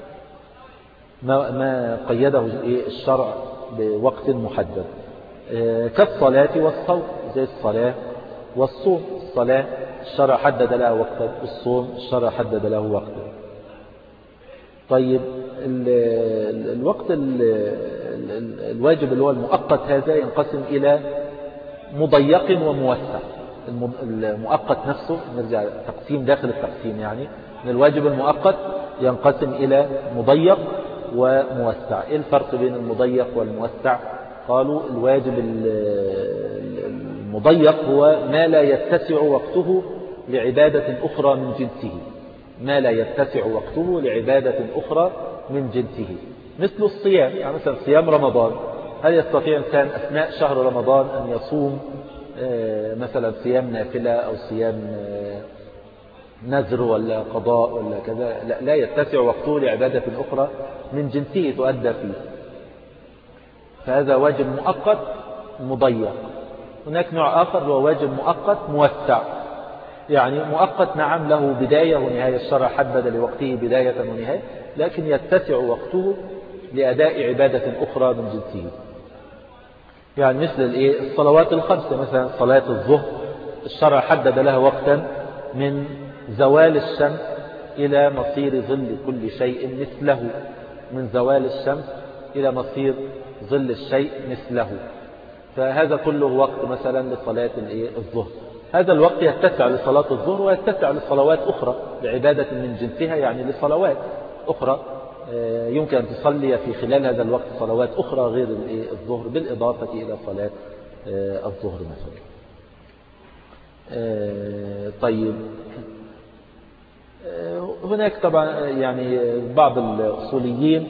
ما, ما قيده الشرع بوقت محدد، كالصلاة والصوم، زي الصلاة والصوم. الصلاة الشرع حدد لها وقتا، الصوم الشرع حدد له وقتا. طيب ال ال الوقت ال ال الواجب اللي هو المؤقت هذا ينقسم إلى مضيق وموسع. المؤقت نفسه، نرجع تقسيم داخل التقسيم يعني، من الواجب المؤقت ينقسم إلى مضيق وموسع. إيه الفرق بين المضيق والموسع؟ قالوا الواجب المضيق هو ما لا يتسع وقته لعبادة أخرى من جنسه، ما لا يتسع وقته لعبادة أخرى من جنسه، مثل الصيام. يعني مثلا صيام رمضان، هل يستطيع إنسان أثناء شهر رمضان أن يصوم مثلا صيام نافلة أو صيام نذر ولا قضاء ولا كذا؟ لا, لا يتسع وقته لعبادة أخرى من جنسه تؤدى فيه، فهذا واجب مؤقت مضيق. هناك نوع آخر هو واجب مؤقت موسع، يعني مؤقت نعم له بداية ونهاية، الشرع حدد لوقته بداية ونهاية، لكن يتسع وقته لأداء عبادة أخرى من جنسه. يعني مثل الايه الصلوات الخمسة، مثلا صلاة الظهر الشرع حدد لها وقتا من زوال الشمس إلى مصير ظل كل شيء مثله، من زوال الشمس إلى مصير ظل الشيء مثله، فهذا كله وقت مثلا لصلاة الظهر. هذا الوقت يتسع لصلاة الظهر ويتسع لصلوات أخرى لعبادة من جنسها، يعني لصلوات أخرى يمكن أن تصلي في خلال هذا الوقت صلوات أخرى غير الظهر، بالإضافة إلى صلاة الظهر مثلا. طيب هناك طبعا يعني بعض الأصوليين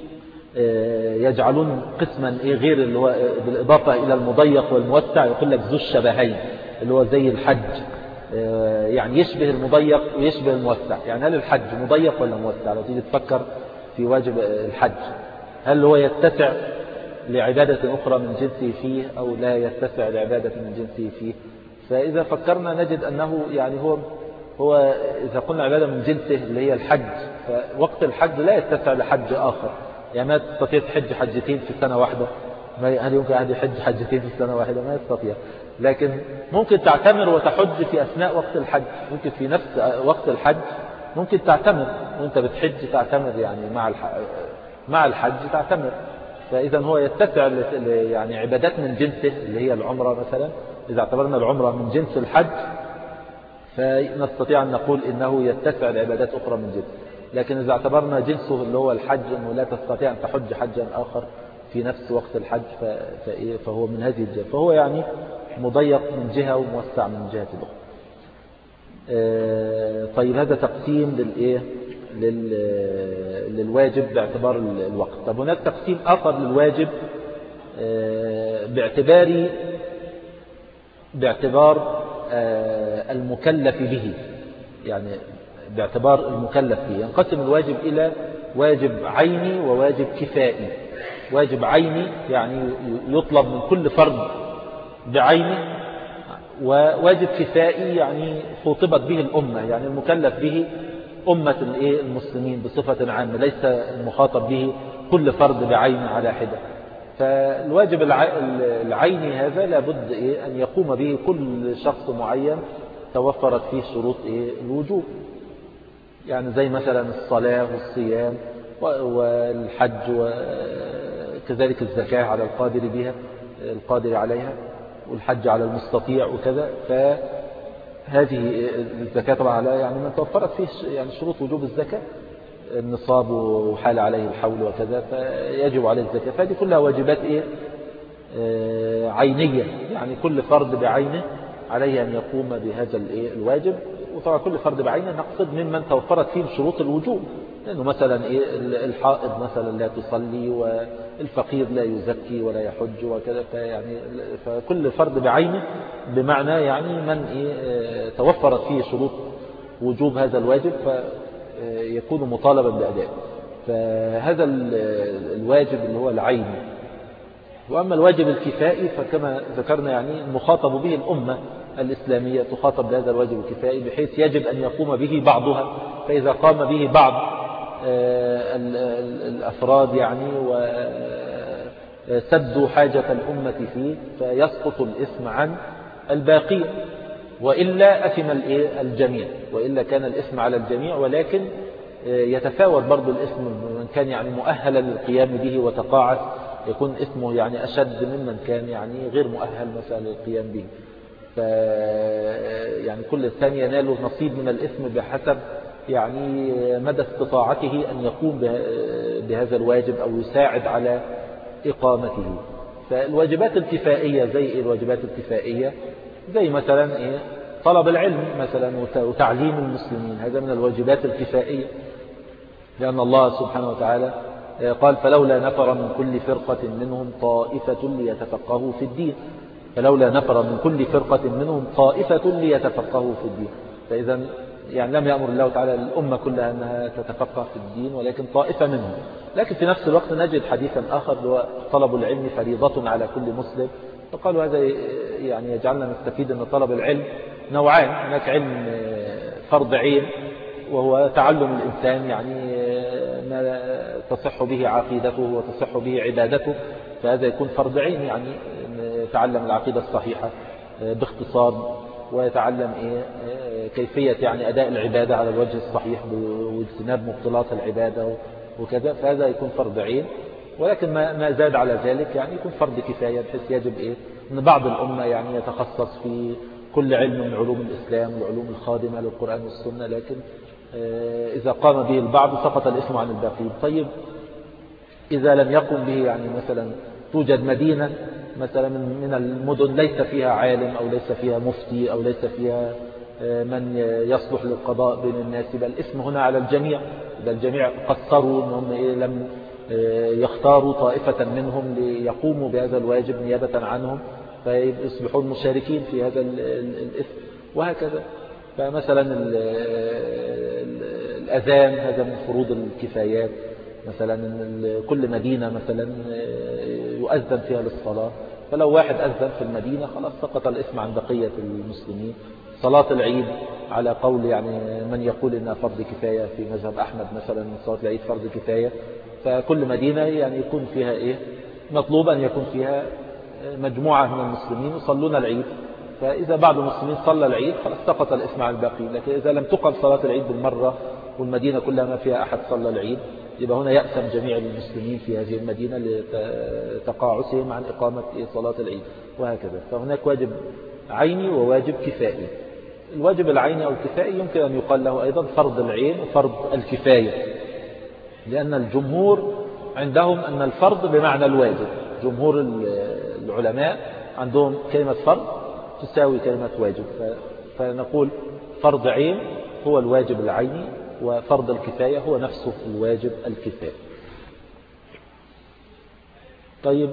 يجعلون قسما غير اللي هو بالإضافة إلى المضيق والموسع، يقول لك ذو الشبهين، اللي هو زي الحج، يعني يشبه المضيق ويشبه الموسع. يعني هل الحج مضيق ولا موسع؟ لو تيجي تفكر في واجب الحج، هل هو يتسع لعبادة أخرى من جنسه فيه أو لا يتسع لعبادة من جنسه فيه؟ فإذا فكرنا نجد أنه يعني هو هو إذا قلنا عبادة من جنسه اللي هي الحج، فوقت الحج لا يتسع لحج آخر، يعني ما تستطيع تحج حجتين في سنة واحدة. هل يمكن أحد يحج حجتين في سنة واحدة؟ ما يستطيع. لكن ممكن تعتمر وتحج في أثناء وقت الحج، ممكن في نفس وقت الحج ممكن تعتمر وانت بتحج تعتمر، يعني مع مع الحج تعتمر. فإذا هو يتسع يعني عبادات من جنسه اللي هي العمرة مثلا. إذا اعتبرنا العمرة من جنس الحج فنستطيع أن نقول إنه يتسع لعبادات أخرى من جنسه. لكن إذا اعتبرنا جنسه اللي هو الحج أنه لا تستطيع أن تحج حجا آخر في نفس وقت الحج فهو من هذه الجهة، فهو يعني مضيق من جهة وموسع من جهة أخرى. طيب هذا تقسيم للإيه للواجب باعتبار الوقت. طب هناك تقسيم آخر للواجب باعتبار باعتبار المكلف به، يعني باعتبار المكلف به. ينقسم الواجب إلى واجب عيني وواجب كفائي. واجب عيني يعني يطلب من كل فرد بعينه، وواجب كفائي يعني خطبت به الأمة، يعني المكلف به أمة المسلمين بصفة عامة، ليس المخاطب به كل فرد بعينه على حدة. فالواجب العيني هذا لابد أن يقوم به كل شخص معين توفرت فيه شروط الوجوب، يعني زي مثلا الصلاة والصيام والحج وكذلك الزكاة على القادر بها القادر عليها، والحج على المستطيع وكذا. فهذه الزكاة طبعا على يعني من توفرت فيه يعني شروط وجوب الزكاة، النصاب وحال عليه الحول وكذا، فيجب عليه الزكاة. فهذه كلها واجبات إيه؟ آه عينية، يعني كل فرد بعينه عليه أن يقوم بهذا الإيه الواجب. وطبعا كل فرد بعينه نقصد ممن توفرت فيه شروط الوجوب، لأنه مثلا إيه الحائض مثلا لا تصلي، والفقير لا يزكي ولا يحج وكذا. فيعني فكل فرد بعينه بمعنى يعني من إيه توفرت فيه شروط وجوب هذا الواجب فيكون مطالبا بأدائه. فهذا الواجب اللي هو العيني. وأما الواجب الكفائي فكما ذكرنا يعني المخاطب به الأمة الإسلامية تخاطب بهذا الواجب الكفائي، بحيث يجب أن يقوم به بعضها. فإذا قام به بعض الأفراد يعني وسدوا حاجة الأمة فيه فيسقط الإثم عن الباقي، وإلا أثم الجميع، وإلا كان الإثم على الجميع. ولكن يتفاوت برضو الإثم، من كان يعني مؤهلا للقيام به وتقاعس يكون إثمه يعني أشد ممن كان يعني غير مؤهل مثلا للقيام به. ف يعني كل إنسان ينال نصيب من الإثم بحسب يعني مدى استطاعته أن يقوم بهذا الواجب أو يساعد على إقامته. فالواجبات الكفائية زي إيه؟ الواجبات الكفائية زي مثلا إيه؟ طلب العلم مثلا وتعليم المسلمين، هذا من الواجبات الكفائية، لأن الله سبحانه وتعالى قال فلولا نفر من كل فرقة منهم طائفة ليتفقهوا في الدين. فلولا نفر من كل فرقة منهم طائفة ليتفقهوا في الدين. فإذا يعني لم يأمر الله تعالى الأمة كلها أنها تتفقه في الدين، ولكن طائفة منهم. لكن في نفس الوقت نجد حديثا آخر هو طلب العلم فريضة على كل مسلم. فقالوا هذا يعني يجعلنا نستفيد أن طلب العلم نوعان، هناك علم فرض عين وهو تعلم الإنسان يعني ما تصح به عقيدته وتصح به عبادته، فهذا يكون فرض عين، يعني يتعلم العقيدة الصحيحة باختصار، ويتعلم إيه كيفية يعني أداء العبادة على الوجه الصحيح واجتناب مبطلات العبادة وكذا، فهذا يكون فرض عين. ولكن ما زاد على ذلك يعني يكون فرض كفاية، بحيث يجب إيه أن بعض الأمة يعني يتخصص في كل علم من علوم الإسلام والعلوم الخادمة للقرآن والسنة، لكن إذا قام به البعض سقط الإثم عن الباقين. طيب إذا لم يقم به، يعني مثلا توجد مدينة مثلا من المدن ليس فيها عالم أو ليس فيها مفتي أو ليس فيها من يصلح للقضاء بين الناس، بل الإثم هنا على الجميع. إذا الجميع قصروا أنهم لم يختاروا طائفة منهم ليقوموا بهذا الواجب نيابة عنهم فيصبحون مشاركين في هذا الإثم وهكذا. فمثلا الأذان هذا من فروض الكفايات، مثلا كل مدينة مثلا يؤذن فيها للصلاة، فلو واحد أذن في المدينة خلاص سقط الإثم عن بقية المسلمين. صلاة العيد على قول يعني من يقول إنها فرض كفاية في مذهب أحمد مثلا، صلاة العيد فرض كفاية، فكل مدينة يعني يكون فيها إيه مطلوب أن يكون فيها مجموعة من المسلمين يصلون العيد فإذا بعض المسلمين صلى العيد خلاص سقط الإثم عن الباقي. لكن إذا لم تقم صلاة العيد بالمرة والمدينة كلها ما فيها أحد صلى العيد يبقى هنا يأثم جميع المسلمين في هذه المدينة لتقاعسهم عن إقامة صلاة العيد وهكذا. فهناك واجب عيني وواجب كفائي. الواجب العيني أو الكفائي يمكن أن يقال له أيضا فرض العين وفرض الكفاية، لأن الجمهور عندهم أن الفرض بمعنى الواجب. جمهور العلماء عندهم كلمة فرض تساوي كلمة واجب، فنقول فرض عين هو الواجب العيني وفرض الكفاية هو نفسه الواجب الكفاية. طيب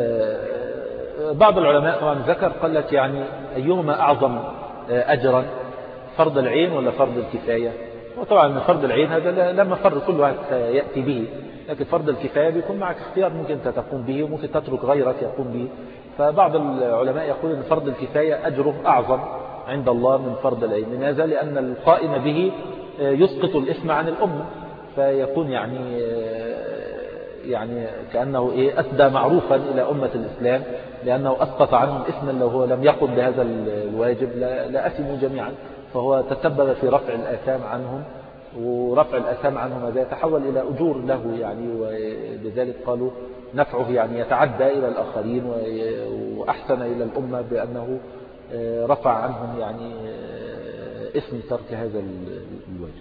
بعض العلماء طبعا ذكر قال لك يعني أيهما أعظم أجرا فرض العين ولا فرض الكفاية؟ وطبعا فرض العين هذا لما فرض كل واحد يأتي به، لكن فرض الكفاية بيكون معك اختيار، ممكن أنت تقوم به وممكن تترك غيرك يقوم به. فبعض العلماء يقول أن فرض الكفاية أجره أعظم عند الله من فرض العين. لماذا؟ لأن القائم به يسقط الإثم عن الأمة، فيكون يعني يعني كأنه إيه أسدى معروفا إلى أمة الإسلام، لأنه أسقط عنهم إثما لو هو لم يقم بهذا الواجب لأثموا جميعا. فهو تسبب في رفع الآثام عنهم، ورفع الآثام عنهم هذا يتحول إلى أجور له يعني، وبذلك قالوا نفعه يعني يتعدى إلى الآخرين وأحسن إلى الأمة بأنه رفع عنهم يعني إثم ترك هذا الواجب.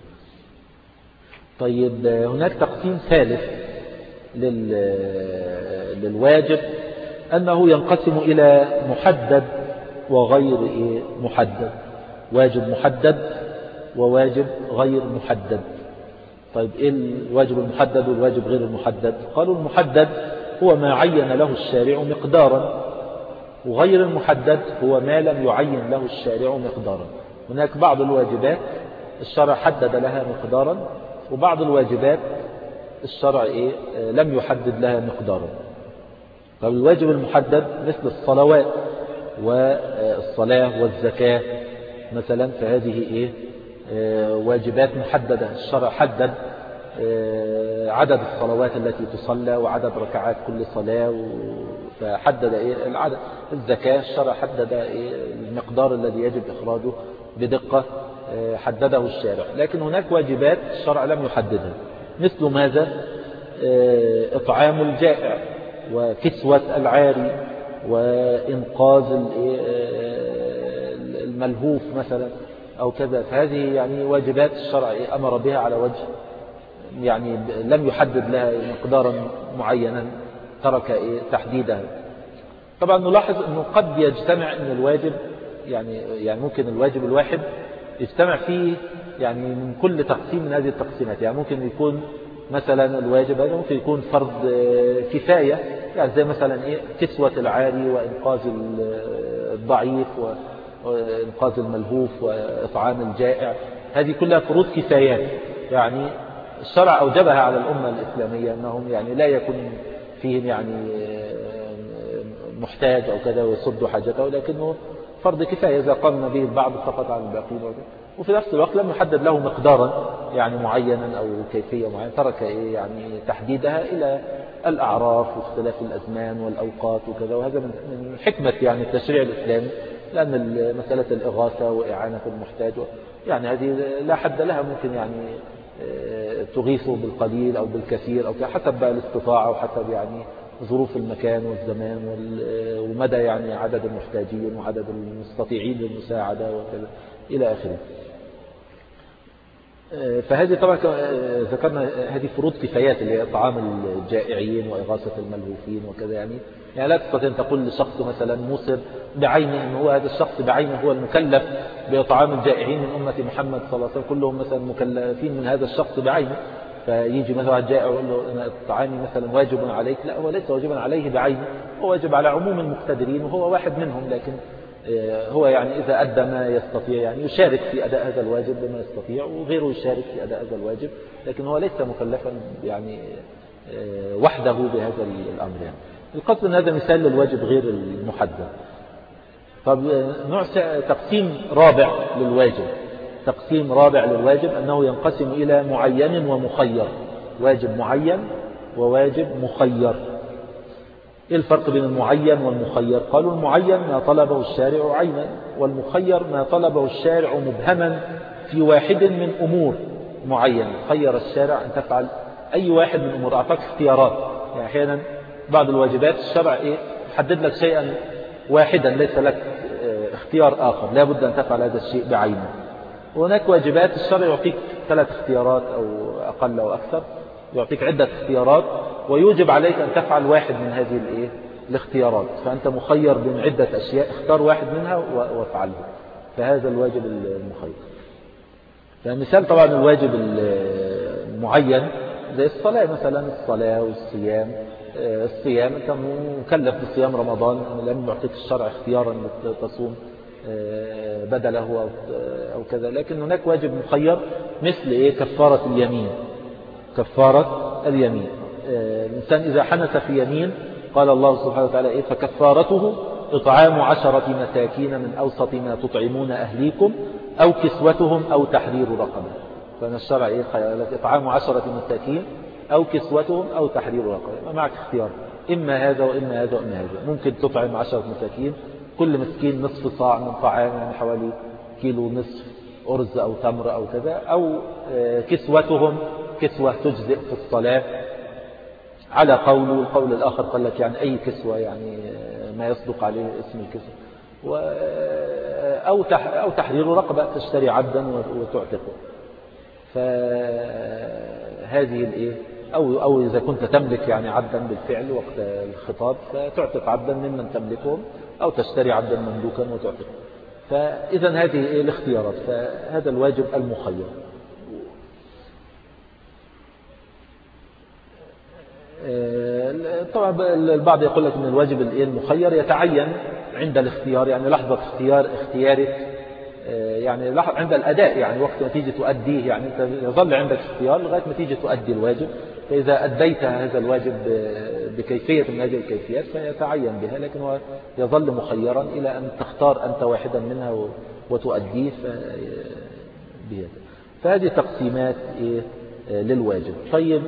طيب هناك تقسيم ثالث للواجب، أنه ينقسم إلى محدد وغير محدد. واجب محدد وواجب غير محدد. طيب إيه الواجب المحدد والواجب غير المحدد؟ قالوا المحدد هو ما عين له الشارع مقدارا، وغير المحدد هو ما لم يعين له الشارع مقدارا. هناك بعض الواجبات الشرع حدد لها مقدارا، وبعض الواجبات الشرع إيه لم يحدد لها مقدارا. طيب الواجب المحدد مثل الصلوات والصلاة والزكاة مثلا، فهذه إيه واجبات محددة. الشرع حدد عدد الصلوات التي تصلى وعدد ركعات كل صلاة، فحدد إيه العدد. الزكاة الشرع حدد إيه المقدار الذي يجب إخراجه بدقة، حدده الشارع. لكن هناك واجبات الشرع لم يحددها، مثل ماذا؟ إطعام الجائع وكسوة العاري وإنقاذ الملهوف مثلا أو كذا. فهذه يعني واجبات الشرع أمر بها على وجه يعني لم يحدد لها مقدارا معينا، ترك تحديدها. طبعا نلاحظ أنه قد يجتمع أن الواجب يعني يعني ممكن الواجب الواحد يجتمع فيه يعني من كل تقسيم من هذه التقسيمات. يعني ممكن يكون مثلا الواجب هذا ممكن يكون فرض كفاية، يعني زي مثلا إيه كسوة العاري وإنقاذ الضعيف وإنقاذ الملهوف وإطعام الجائع. هذه كلها فروض كفايات، يعني الشرع أوجبها على الأمة الإسلامية أنهم يعني لا يكون فيهم يعني محتاج أو كذا ويصد حاجته، لكنه فرض كفاية إذا قام به البعض سقط عن الباقين. وفي نفس الوقت لم يحدد له مقدارا يعني معينا أو كيفية معينة، ترك يعني تحديدها إلى الأعراف واختلاف الأزمان والأوقات وكذا. وهذا من حكمة يعني التشريع الإسلامي، لأن مسألة الإغاثة وإعانة المحتاج يعني هذه لا حد لها، ممكن يعني تغيثوا بالقليل أو بالكثير أو حسب الاستطاعة وحسب يعني ظروف المكان والزمان ومدى يعني عدد المحتاجين وعدد المستطيعين للمساعدة وكذا إلى آخره. فهذه طبعا ذكرنا هذه فروض كفايات اللي هي طعام الجائعين وإغاثة الملهوفين وكذا. يعني يعني لا تستطيع أن تقول لشخص مثلا موسر بعينه أنه هو هذا الشخص بعينه هو المكلف بطعام الجائعين من أمة محمد صلى الله عليه وسلم، كلهم مثلا مكلفين من هذا الشخص بعينه. فيجي مثلا الجائع يقول له أن طعامي مثلا واجب عليك، لا هو ليس واجبا عليه بعينه، هو واجب على عموم المقتدرين وهو واحد منهم. لكن هو يعني إذا أدى ما يستطيع يعني يشارك في أداء هذا الواجب بما يستطيع، وغيره يشارك في أداء هذا الواجب، لكن هو ليس مكلفا يعني وحده بهذا الأمر. يعني القصد أن هذا مثال للواجب غير المحدد. طب نوع تقسيم رابع للواجب، تقسيم رابع للواجب أنه ينقسم إلى معين ومخير. واجب معين وواجب مخير. إيه الفرق بين المعين والمخير؟ قالوا المعين ما طلبه الشارع عينا، والمخير ما طلبه الشارع مبهما في واحد من أمور معين. خير الشارع أن تفعل أي واحد من أمور، أعطاك اختيارات. يعني أحيانا بعض الواجبات الشرع إيه حدد لك شيئا واحدا ليس لك اختيار آخر، لا بد أن تفعل هذا الشيء بعينه. وهناك واجبات الشرع يعطيك ثلاث اختيارات أو أقل أو أكثر، يعطيك عدة اختيارات ويوجب عليك أن تفعل واحد من هذه الايه الاختيارات، فأنت مخير بين عدة أشياء، اختار واحد منها وافعله، فهذا الواجب المخير. فمثال طبعا الواجب المعين زي الصلاة مثلا، الصلاة والصيام. الصيام أنت مكلف بصيام رمضان، لم يعطيك الشرع اختيارا تصوم بدله أو كذا، لكن هناك واجب مخير مثل إيه كفارة اليمين. كفارة اليمين، الإنسان إذا حنث في يمين قال الله سبحانه وتعالى إيه فكفارته إطعام عشرة مساكين من أوسط ما تطعمون أهليكم أو كسوتهم أو تحرير رقبة. فأنا الشرع إيه إطعام عشرة مساكين أو كسوتهم أو تحرير رقبة، ما معك اختيار، إما هذا وإما هذا وإما هذا. ممكن تطعم عشرة مساكين، كل مسكين نصف صاع من طعام، يعني حوالي كيلو نصف أرز أو تمر أو كذا، أو كسوتهم كسوة تجزئ في الصلاة على قول، والقول الآخر قال لك يعني أي كسوة، يعني ما يصدق عليه اسم الكسوة، أو أو تحرير رقبة، تشتري عبدا وتعتقه. فهذه الإيه أو أو إذا كنت تملك يعني عبدا بالفعل وقت الخطاب فتعتق عبدا ممن تملكهم، أو تشتري عبدا مملوكا وتعتقه. فإذا هذه الاختيارات، فهذا الواجب المخير. طبعا البعض يقول لك ان الواجب المخير يتعين عند الاختيار، يعني لحظة اختيار اختيارك، يعني عند الأداء، يعني وقت ما تيجي تؤديه، يعني يظل عندك اختيار لغاية ما تيجي تؤدي الواجب، فإذا أديت هذا الواجب بكيفية من هذه الكيفيات فيتعين بها، لكن هو يظل مخيرا إلى أن تختار أنت واحدا منها وتؤديه بهذا. فهذه تقسيمات للواجب. طيب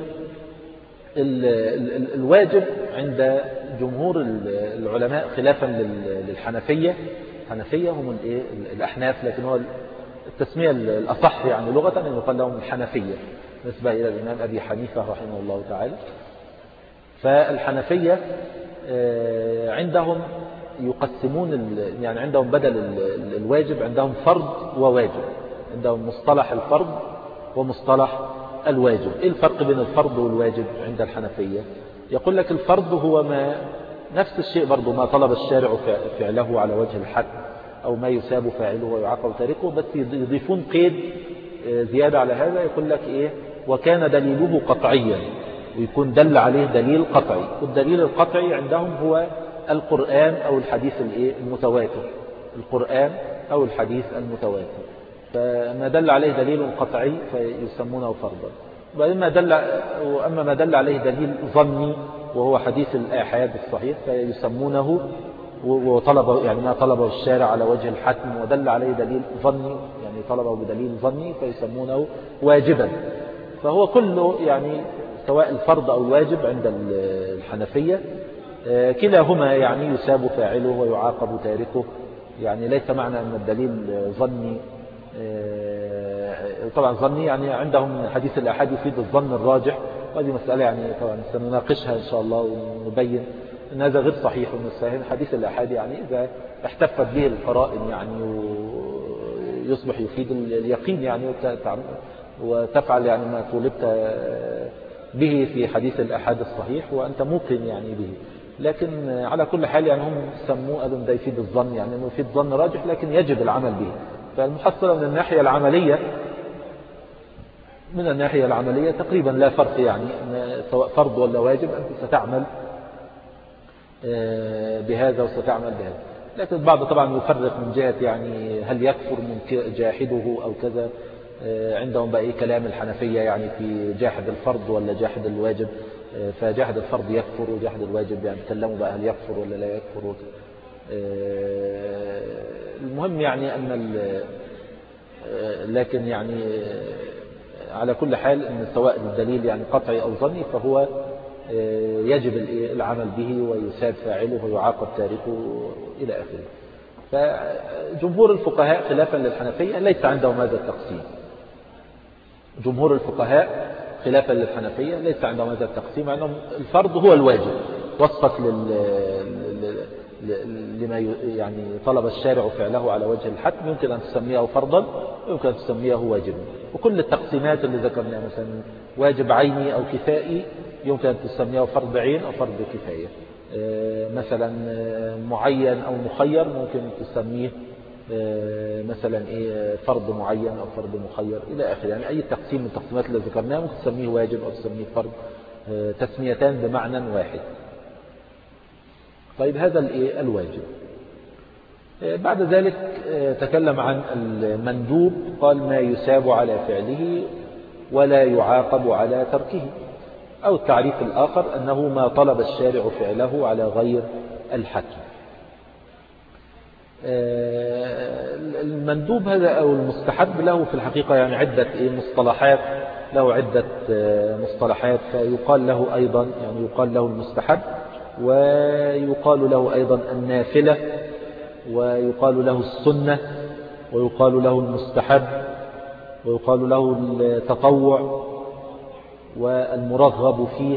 الواجب عند جمهور العلماء خلافا للحنفية، الحنفية هم الأحناف، لكن هو التسمية الأصح يعني لغة أن يقال لهم الحنفية نسبة إلى الإمام أبي حنيفة رحمه الله تعالى. فالحنفية عندهم يقسمون، يعني عندهم بدل الواجب عندهم فرض وواجب، عندهم مصطلح الفرض ومصطلح الواجب. إيه الفرق بين الفرض والواجب عند الحنفية؟ يقول لك الفرض هو ما نفس الشيء برضو ما طلب الشارع فعله على وجه الحد أو ما يساب فاعله ويعاقب تاركه، بس يضيفون قيد زيادة على هذا، يقول لك إيه وكان دليله قطعيا، ويكون دل عليه دليل قطعي. والدليل القطعي عندهم هو القرآن أو الحديث المتواتر، القرآن أو الحديث المتواتر. فما دل عليه دليل قطعي فيسمونه فرضا. وإما دل وأما ما دل عليه دليل ظني وهو حديث الآحاد الصحيح فيسمونه، وطلب يعني ما طلبه الشارع على وجه الحتم ودل عليه دليل ظني، يعني طلبه بدليل ظني فيسمونه واجبا. فهو كله يعني سواء الفرض أو الواجب عند الحنفية كلاهما يعني يساب فاعله ويعاقب تاركه. يعني ليس معنى أن الدليل ظني، طبعا ظني يعني عندهم حديث الآحاد يفيد الظن الراجح، وهذه مسألة يعني طبعا سنناقشها إن شاء الله ونبين أن هذا غير صحيح ومن الصحيح. حديث الآحاد يعني إذا احتفت به القرائن يعني ويصبح يفيد اليقين يعني وتفعل يعني ما طلبت به في حديث الآحاد الصحيح وأنت موقن يعني به. لكن على كل حال يعني هم سموه أظن ده يفيد الظن، يعني أنه يفيد ظن راجح لكن يجب العمل به. فالمحصلة من الناحية العملية من الناحية العملية تقريبا لا فرق، يعني سواء فرض ولا واجب أنت ستعمل بهذا وستعمل بهذا. لكن البعض طبعا يفرق من جهة يعني هل يكفر من جاحده أو كذا. عندهم بقى كلام الحنفية يعني في جاحد الفرض ولا جاحد الواجب، فجاحد الفرض يكفر وجاحد الواجب يعني تكلموا بقى هل يكفر ولا لا يكفر. المهم يعني أن لكن يعني على كل حال أن سواء الدليل يعني قطعي أو ظني فهو يجب العمل به ويساب فاعله ويعاقب تاركه إلى آخره. فجمهور الفقهاء خلافا للحنفية ليس عندهم هذا التقسيم. جمهور الفقهاء خلافا للحنفية ليس عندهم هذا التقسيم، عندهم الفرض هو الواجب وصفة لل... لما يعني طلب الشارع فعله على وجه الحتم، يمكن أن تسميه فرضا ويمكن أن تسميه واجبا. وكل التقسيمات اللي ذكرناها مثلا واجب عيني أو كفائي يمكن أن تسميه فرض عين أو فرض كفاية. مثلا معين أو مخير ممكن تسميه مثلا إيه فرض معين أو فرض مخير إلى آخره. يعني أي تقسيم من التقسيمات اللي ذكرناها ممكن تسميه واجب أو تسميه فرض، تسميتان بمعنى واحد. طيب هذا الإيه الواجب. بعد ذلك تكلم عن المندوب، قال ما يساب على فعله ولا يعاقب على تركه، أو التعريف الآخر أنه ما طلب الشارع فعله على غير الحتم. المندوب هذا أو المستحب له في الحقيقة يعني عدة مصطلحات، له عدة مصطلحات. فيقال له أيضا يعني يقال له المستحب، ويقال له أيضا النافلة، ويقال له السنة، ويقال له المستحب، ويقال له التطوع والمرغب فيه.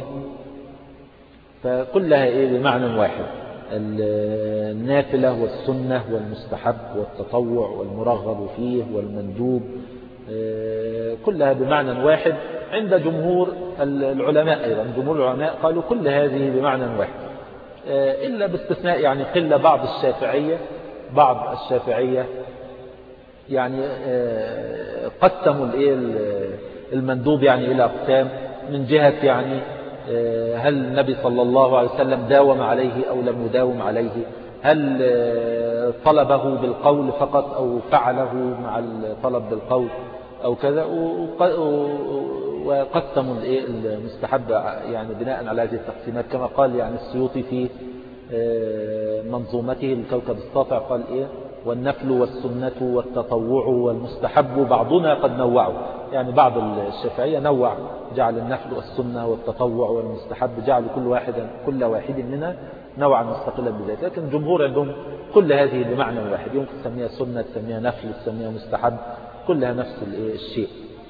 فكلها إيه بمعنى واحد، النافلة والسنة والمستحب والتطوع والمرغب فيه والمندوب، كلها بمعنى واحد عند جمهور العلماء. أيضا جمهور العلماء قالوا كل هذه بمعنى واحد، إلا باستثناء يعني قلة بعض الشافعية. بعض الشافعية يعني قسموا المندوب يعني إلى أقسام، من جهة يعني هل النبي صلى الله عليه وسلم داوم عليه أو لم يداوم عليه، هل طلبه بالقول فقط أو فعله مع الطلب بالقول أو كذا. وقسموا المستحب يعني بناء على هذه التقسيمات، كما قال يعني السيوطي في منظومته الكوكب الساطع، قال إيه والنفل والسنة والتطوع والمستحب بعضنا قد نوعوا. يعني بعض الشافعية نوع، جعل النفل والسنة والتطوع والمستحب جعل كل واحد كل واحد منها نوعا مستقلا بذاته، لكن الجمهور عندهم كل هذه بمعنى واحد، يمكن تسميها سنة، تسميها نفل، تسميها مستحب، كلها نفس الشيء.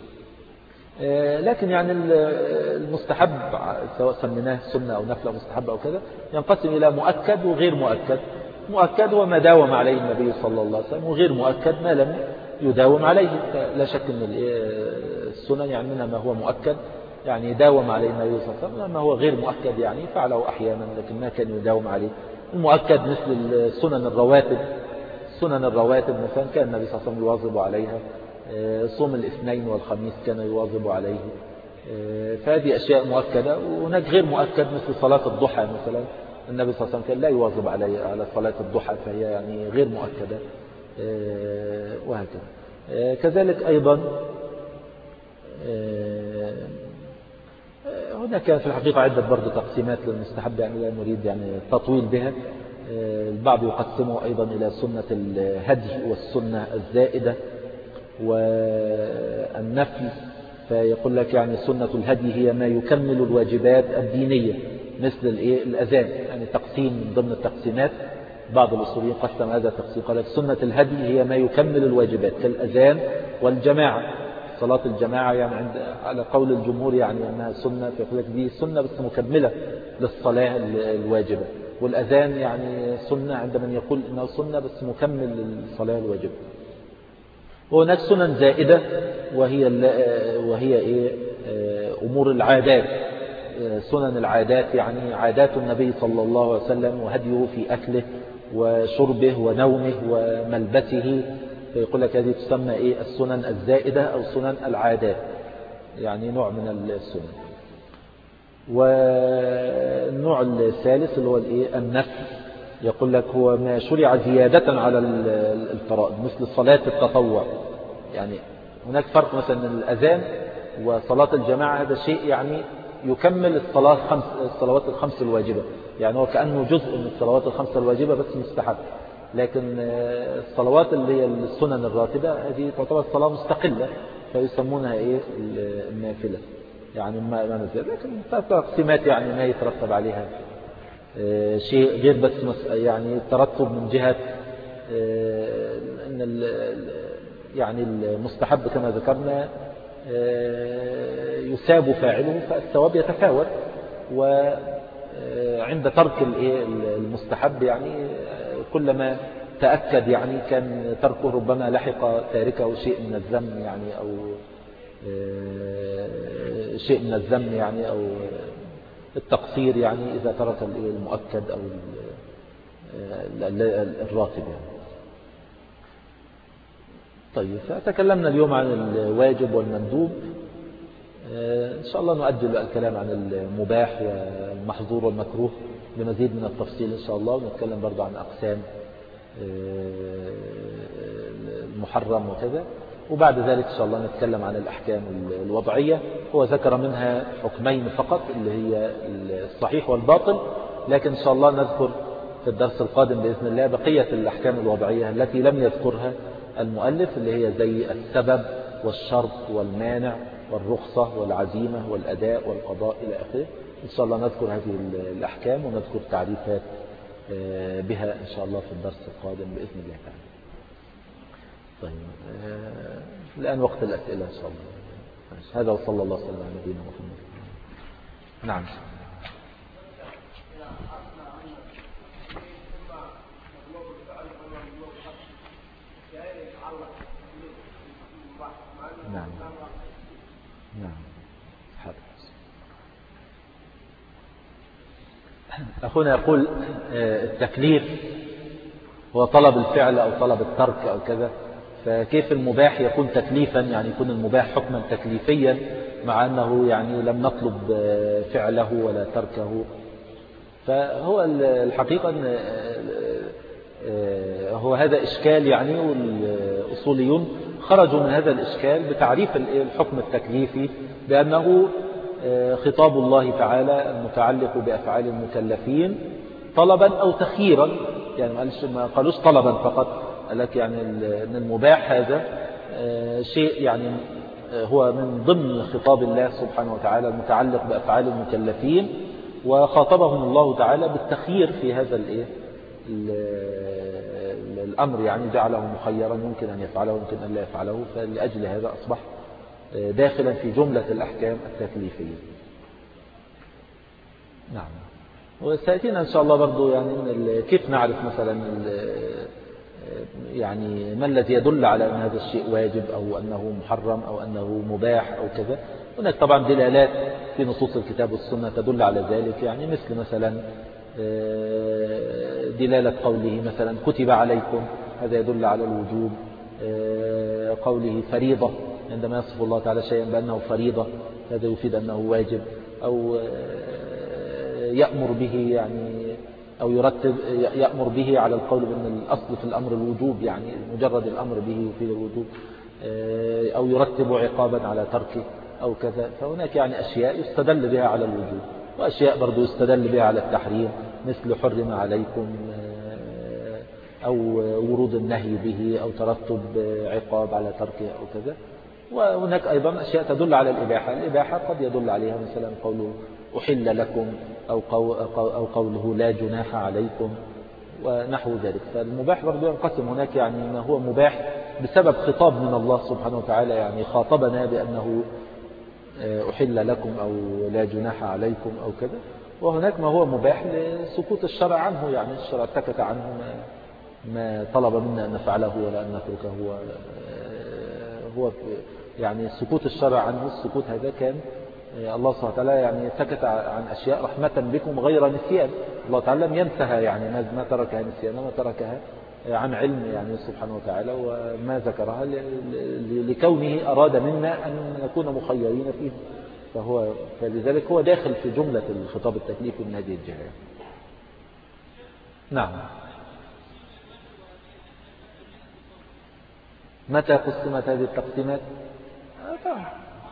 لكن يعني المستحب سواء سميناه سنة أو نفل أو مستحب أو كذا ينقسم إلى مؤكد وغير مؤكد. مؤكد هو ما داوم عليه النبي صلى الله عليه وسلم، وغير مؤكد ما لم يداوم عليه. لا شك أن السنن يعني منها ما هو مؤكد يعني داوم عليه النبي صلى الله عليه وسلم، ما هو غير مؤكد يعني فعله أحيانا لكن ما كان يداوم عليه. المؤكد مثل السنن الرواتب، سنن الرواتب مثلا كان النبي صلى الله عليه وسلم يواظب عليها، صوم الاثنين والخميس كان يواظب عليه، فهذه أشياء مؤكدة. وهناك غير مؤكد مثل صلاة الضحى مثلا، النبي صلى الله عليه وسلم كان لا يواظب عليه على صلاة الضحى، فهي يعني غير مؤكدة وهكذا. كذلك أيضا هنا كان في الحقيقة عدة برضو تقسيمات للمستحب، يعني لا نريد يعني التطويل بها. البعض يقسمه أيضا إلى سنة الهدي والسنة الزائدة والنفل. فيقول لك يعني سنة الهدي هي ما يكمل الواجبات الدينية مثل الأذان، يعني تقسيم ضمن التقسيمات. بعض الأصوليين قسم هذا التقسيم، قال لك سنة الهدي هي ما يكمل الواجبات كالأذان والجماعة، صلاة الجماعة يعني عند على قول الجمهور يعني أنها سنة، فيقول لك دي سنة بس مكملة للصلاة الواجبة. والأذان يعني سنة عند من يقول إنه سنة بس مكمل للصلاة الواجبة. وهناك سنن زائدة وهي وهي إيه أمور العادات، سنن العادات يعني عادات النبي صلى الله عليه وسلم وهديه في أكله وشربه ونومه وملبسه. فيقول لك هذه تسمى إيه السنن الزائدة أو سنن العادات، يعني نوع من السنن. والنوع الثالث اللي هو الإيه النفل، يقول لك هو ما شرع زيادة على الفرائض مثل صلاة التطوع. يعني هناك فرق مثلا الأذان وصلاة الجماعة، هذا شيء يعني يكمل الصلاة خمس الصلوات الخمس الواجبة، يعني هو كأنه جزء من الصلوات الخمس الواجبة بس مستحب. لكن الصلوات اللي هي السنن الراتبة هذه تعتبر صلاة مستقلة فيسمونها إيه النافلة. يعني ما ما نزل، لكن تقسيمات يعني ما يترتب عليها شيء غير بس يعني الترتب من جهة ان يعني المستحب كما ذكرنا يساب فاعله فالثواب يتفاوت، وعند ترك المستحب يعني كلما تأكد يعني كان تركه ربما لحق تاركه شيء من الذم يعني أو شيء من الذم يعني أو التقصير يعني إذا ترك المؤكد أو الراتب يعني. طيب، فتكلمنا اليوم عن الواجب والمندوب، إن شاء الله نؤجل الكلام عن المباح والمحظور والمكروه بمزيد من التفصيل إن شاء الله، ونتكلم برضو عن أقسام المحرم وكذا، وبعد ذلك إن شاء الله نتكلم عن الأحكام الوضعية. هو ذكر منها حكمين فقط اللي هي الصحيح والباطل، لكن إن شاء الله نذكر في الدرس القادم بإذن الله بقية الأحكام الوضعية التي لم يذكرها المؤلف، اللي هي زي السبب والشرط والمانع والرخصة والعزيمة والأداء والقضاء إلى آخره. إن شاء الله نذكر هذه الأحكام ونذكر تعريفات بها إن شاء الله في الدرس القادم بإذن الله تعالى. طيب، الآن وقت الأسئلة إن شاء الله. هذا وصلى الله وسلم على نبينا محمد. نعم. نعم نعم حاضر. أخونا يقول التكليف هو طلب الفعل أو طلب الترك أو كذا، فكيف المباح يكون تكليفا، يعني يكون المباح حكما تكليفيا مع أنه يعني لم نطلب فعله ولا تركه؟ فهو الحقيقة أن هو هذا إشكال يعني، والأصوليون خرجوا من هذا الإشكال بتعريف الحكم التكليفي بأنه خطاب الله تعالى المتعلق بأفعال المكلفين طلبا أو تخييرا، يعني ما قالوش طلبا فقط، قال لك يعني أن المباح هذا شيء يعني هو من ضمن خطاب الله سبحانه وتعالى المتعلق بأفعال المكلفين، وخاطبهم الله تعالى بالتخيير في هذا الإيه الأمر، يعني جعله مخيرا، يمكن أن يفعله يمكن أن لا يفعله، فلأجل هذا أصبح داخلا في جملة الأحكام التكليفية. نعم. وسيأتينا إن شاء الله برضو يعني كيف نعرف مثلا يعني ما الذي يدل على أن هذا الشيء واجب أو أنه محرم أو أنه مباح أو كذا. هناك طبعا دلالات في نصوص الكتاب والسنة تدل على ذلك، يعني مثل مثلا دلالة قوله مثلا كتب عليكم، هذا يدل على الوجوب. قوله فريضة، عندما يصف الله تعالى شيئا بأنه فريضة هذا يفيد أنه واجب. أو يأمر به يعني أو يرتب يأمر به على القول بأن الأصل في الأمر الوجوب، يعني مجرد الأمر به يفيد الوجوب. أو يرتب عقابا على تركه أو كذا. فهناك يعني أشياء يستدل بها على الوجوب، وأشياء برضو يستدل بها على التحريم، مثل حرم عليكم، أو ورود النهي به، أو ترتب عقاب على تركه أو كذا. وهناك أيضا أشياء تدل على الإباحة. الإباحة قد يدل عليها مثلا قوله أحل لكم، أو أو قوله لا جناح عليكم ونحو ذلك. فالمباح برضو ينقسم، هناك يعني ما هو مباح بسبب خطاب من الله سبحانه وتعالى، يعني خاطبنا بأنه أحل لكم أو لا جناح عليكم أو كذا. وهناك ما هو مباح لسكوت الشرع عنه، يعني الشرع سكت عنه ما, ما طلب منا أن نفعله ولا أن نتركه. هو, هو يعني سكوت الشرع عنه، السكوت هذا كان الله سبحانه وتعالى يعني سكت عن أشياء رحمة بكم غير نسيان. الله تعالى لم ينسها، يعني ما تركها نسيانا، ما تركها عن علم يعني سبحانه وتعالى، وما ذكرها لكونه أراد منا أن نكون مخيرين فيه. فهو فلذلك هو داخل في جملة الخطاب التكليفي من هذه الجهة. نعم. متى قسمت هذه التقسيمات؟ آه طبعا.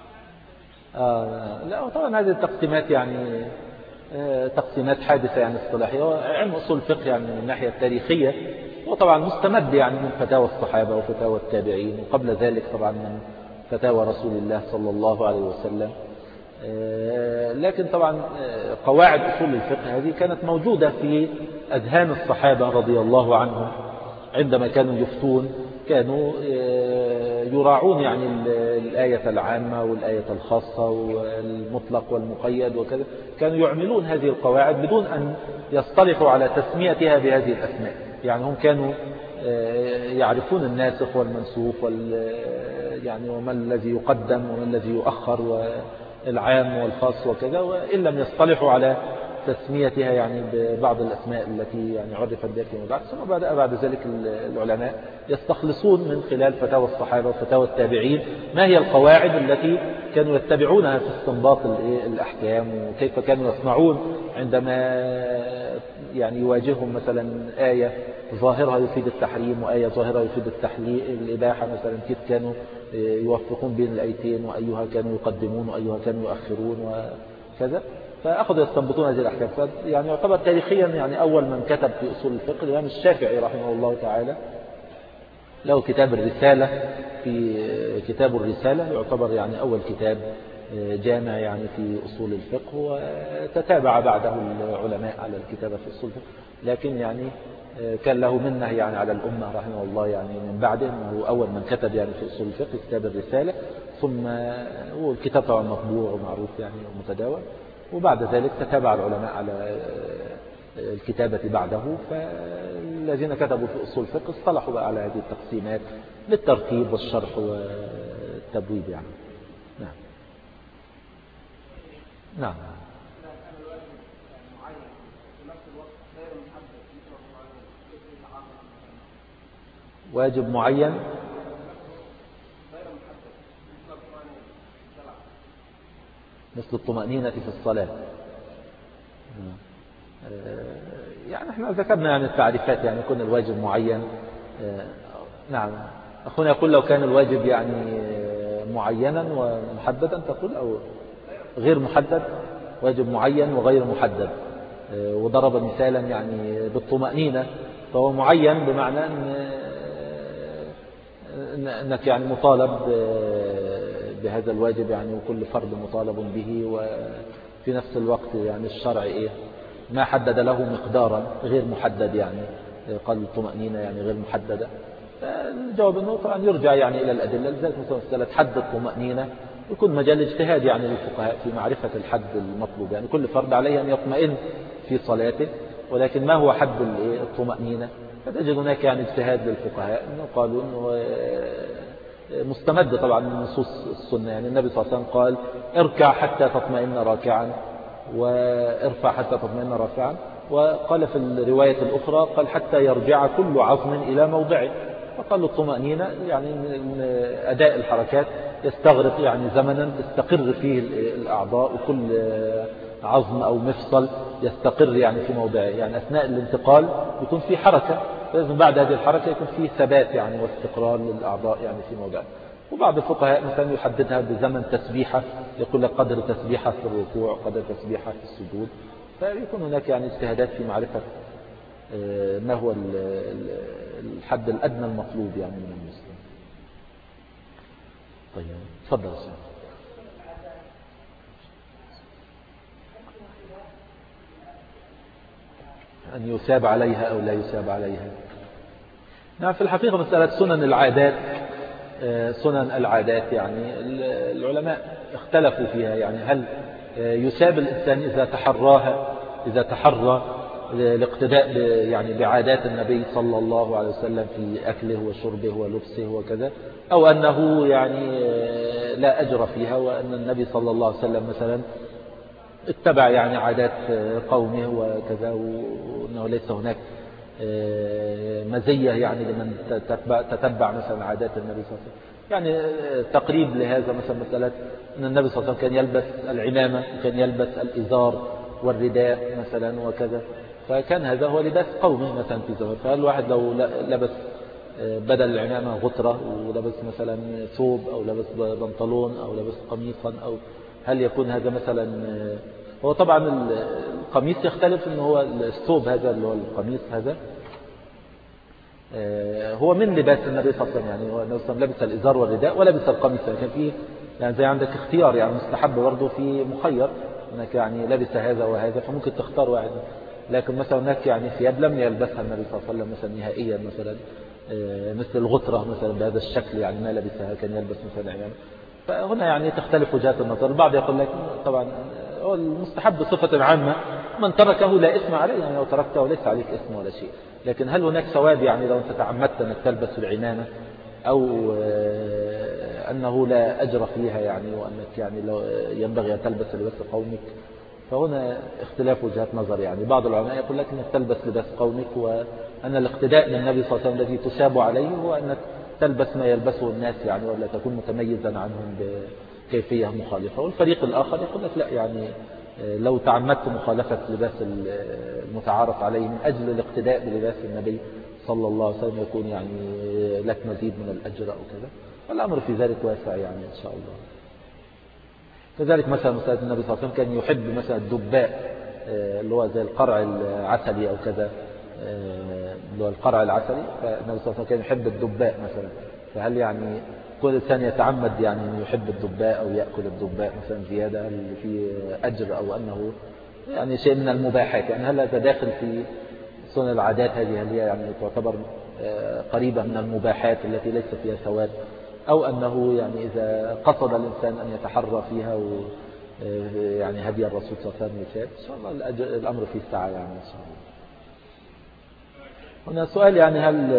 آه لا طبعا هذه التقسيمات يعني آه تقسيمات حادثة يعني اصطلاحية. علم أصول الفقه يعني من الناحية التاريخية وطبعا مستمد يعني من فتاوى الصحابة وفتاوى التابعين، وقبل ذلك طبعا من فتاوى رسول الله صلى الله عليه وسلم. لكن طبعا قواعد أصول الفقه هذه كانت موجودة في أذهان الصحابة رضي الله عنهم عندما كانوا يفتون، كانوا يراعون يعني الآية العامة والآية الخاصة والمطلق والمقيد وكذا، كانوا يعملون هذه القواعد بدون أن يصطلحوا على تسميتها بهذه الأسماء. يعني هم كانوا يعرفون الناسخ والمنسوخ وال يعني وما الذي يقدم وما الذي يؤخر والعام والخاص وكذا، وإن لم يصطلحوا على تسميتها يعني ببعض الأسماء التي يعني عرفت بها فيما بعد. ثم بعد بعد ذلك العلماء يستخلصون من خلال فتاوى الصحابة وفتاوى التابعين ما هي القواعد التي كانوا يتبعونها في استنباط الأحكام، وكيف كانوا يصنعون عندما يعني يواجههم مثلا آية ظاهرها يفيد التحريم وآية ظاهرها يفيد التحليل الإباحة مثلا، كيف كانوا يوفقون بين الآيتين وأيها كانوا يقدمون وأيها كانوا يؤخرون وكذا. فأخذوا يستنبطون هذه الأحكام. يعني يعتبر تاريخيا يعني أول من كتب في أصول الفقه الإمام الشافعي رحمه الله تعالى، له كتاب الرسالة، في كتاب الرسالة يعتبر يعني أول كتاب جامع يعني في أصول الفقه، وتتابع بعده العلماء على الكتابة في أصول الفقه، لكن يعني كان له منه يعني على الأمة رحمه الله يعني من بعده، أنه أول من كتب يعني في أصول الفقه كتاب الرسالة، ثم والكتاب طبعا مطبوع ومعروف يعني ومتداول، وبعد ذلك تتابع العلماء على الكتابة بعده. فالذين كتبوا في أصول الفقه اصطلحوا بقى على هذه التقسيمات للترتيب والشرح والتبويب يعني. نعم نعم واجب معين مثل الطمأنينة في الصلاة. يعني احنا ذكرنا يعني التعريفات، يعني يكون الواجب معين. نعم أخونا يقول لو كان الواجب يعني معينا ومحددا تقول، أو غير محدد، واجب معين وغير محدد، وضرب مثالا يعني بالطمأنينة، فهو معين بمعنى أن أنك يعني مطالب بهذا الواجب يعني، وكل فرد مطالب به، وفي نفس الوقت يعني الشرع إيه ما حدد له مقدارا غير محدد، يعني قال الطمأنينة يعني غير محددة. الجواب أنه طبعا يرجع يعني إلى الأدلة، لذلك مثلا مسألة حد الطمأنينة يكون مجال اجتهاد يعني للفقهاء في معرفة الحد المطلوب، يعني كل فرد عليه أن يطمئن في صلاته، ولكن ما هو حد الطمأنينة؟ فتجد هناك يعني اجتهاد للفقهاء أنه قالوا أنه مستمد طبعا من نصوص السنة. يعني النبي صلى الله عليه وسلم قال اركع حتى تطمئن راكعا، وارفع حتى تطمئن رافعا، وقال في الرواية الأخرى قال حتى يرجع كل عظم إلى موضعه. فقالوا الطمأنينة يعني من أداء الحركات يستغرق يعني زمنا تستقر فيه الأعضاء، وكل عظم أو مفصل يستقر يعني في موضعه، يعني أثناء الانتقال يكون في حركة، لازم بعد هذه الحركة يكون في ثبات يعني واستقرار للأعضاء يعني في موضعه. وبعض الفقهاء مثلا يحددها بزمن تسبيحة، يقول لك قدر تسبيحة في الركوع، قدر تسبيحة في السجود. فيكون هناك يعني اجتهادات في معرفة ما هو الحد الأدنى المطلوب يعني من المسلم. طيب تفضل السلام. أن يثاب عليها أو لا يثاب عليها. نعم في الحقيقة مسألة سنن العادات، سنن العادات يعني العلماء اختلفوا فيها، يعني هل يثاب الإنسان إذا تحراها، إذا تحرى الاقتداء يعني بعادات النبي صلى الله عليه وسلم في أكله وشربه ولبسه وكذا، أو أنه يعني لا أجر فيها، وأن النبي صلى الله عليه وسلم مثلا اتبع يعني عادات قومه وكذا، وأنه ليس هناك مزية يعني لمن تتبع, تتبع مثلا عادات النبي صلى الله عليه وسلم. يعني تقريب لهذا مثلا مسألة أن النبي صلى الله عليه وسلم كان يلبس العمامة وكان يلبس الإزار والرداء مثلا وكذا، فكان هذا هو لباس قومه مثلا في زمان. فالواحد لو لبس بدل العمامة غترة ولبس مثلا ثوب أو لبس بنطلون أو لبس قميصا، أو هل يكون هذا مثلا؟ هو طبعا القميص يختلف، إنه هو الثوب هذا اللي هو القميص هذا هو من لباس النبي صلى الله عليه وسلم، يعني هو النبي صلى الله عليه وسلم لبس الإزار والرداء ولبس القميص، كان فيه يعني زي عندك اختيار، يعني مستحب برضه في مخير انك يعني لبس هذا وهذا فممكن تختار واحد. لكن مثلا هناك يعني ثياب لم يلبسها النبي صلى الله عليه وسلم مثلا نهائيا، مثلا مثل الغترة مثلا بهذا الشكل يعني ما لبسها، كان يلبس مثلا عمامة. فهنا يعني تختلف وجهات النظر. البعض يقول لك طبعا هو المستحب بصفة عامة من تركه لا اسم عليه، يعني لو تركته ليس عليك اسم ولا شيء. لكن هل هناك ثواب يعني لو انت تعمدت انك تلبس العمامة، او انه لا اجر فيها يعني، وانك يعني لو ينبغي ان تلبس لباس قومك؟ فهنا اختلاف وجهات نظر. يعني بعض العلماء يقول لك انك تلبس لباس قومك، وان الاقتداء بالنبي صلى الله عليه وسلم الذي تساب عليه هو انك تلبس ما يلبسه الناس يعني، ولا تكون متميزا عنهم بكيفية مخالفة. والفريق الآخر يقول لك لا، يعني لو تعمدت مخالفة لباس المتعارف عليه من أجل الاقتداء بلباس النبي صلى الله عليه وسلم يكون يعني لك مزيد من الأجر أو كذا. والأمر في ذلك واسع يعني إن شاء الله. كذلك مثلا مثلا النبي صلى الله عليه وسلم كان يحب مثلا الدباء اللي هو زي القرع العسلي أو كذا، اللي هو القرع العسلي، فالنبي صلى الله عليه وسلم كان يحب الدباء مثلا. فهل يعني كل إنسان يتعمد يعني أنه يحب الدباء أو يأكل الدباء مثلا زيادة، هل في أجر أو أنه يعني شيء من المباحات؟ يعني هل هذا داخل في سنن العادات هذه، هل هي يعني تعتبر قريبة من المباحات التي ليس فيها ثواب، أو أنه يعني إذا قصد الإنسان أن يتحرى فيها و يعني هدي الرسول صلى الله عليه وسلم يثاب إن شاء الله الأمر فيه سعة يعني إن شاء الله. هنا سؤال يعني هل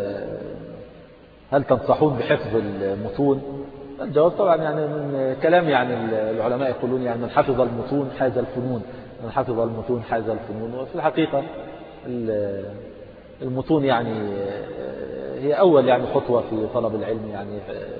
هل تنصحون بحفظ المتون؟ الجواب طبعا يعني من كلام يعني العلماء يقولون يعني من حفظ المتون حاز الفنون، من حفظ المتون حاز الفنون. وفي الحقيقة المتون يعني هي أول يعني خطوة في طلب العلم يعني،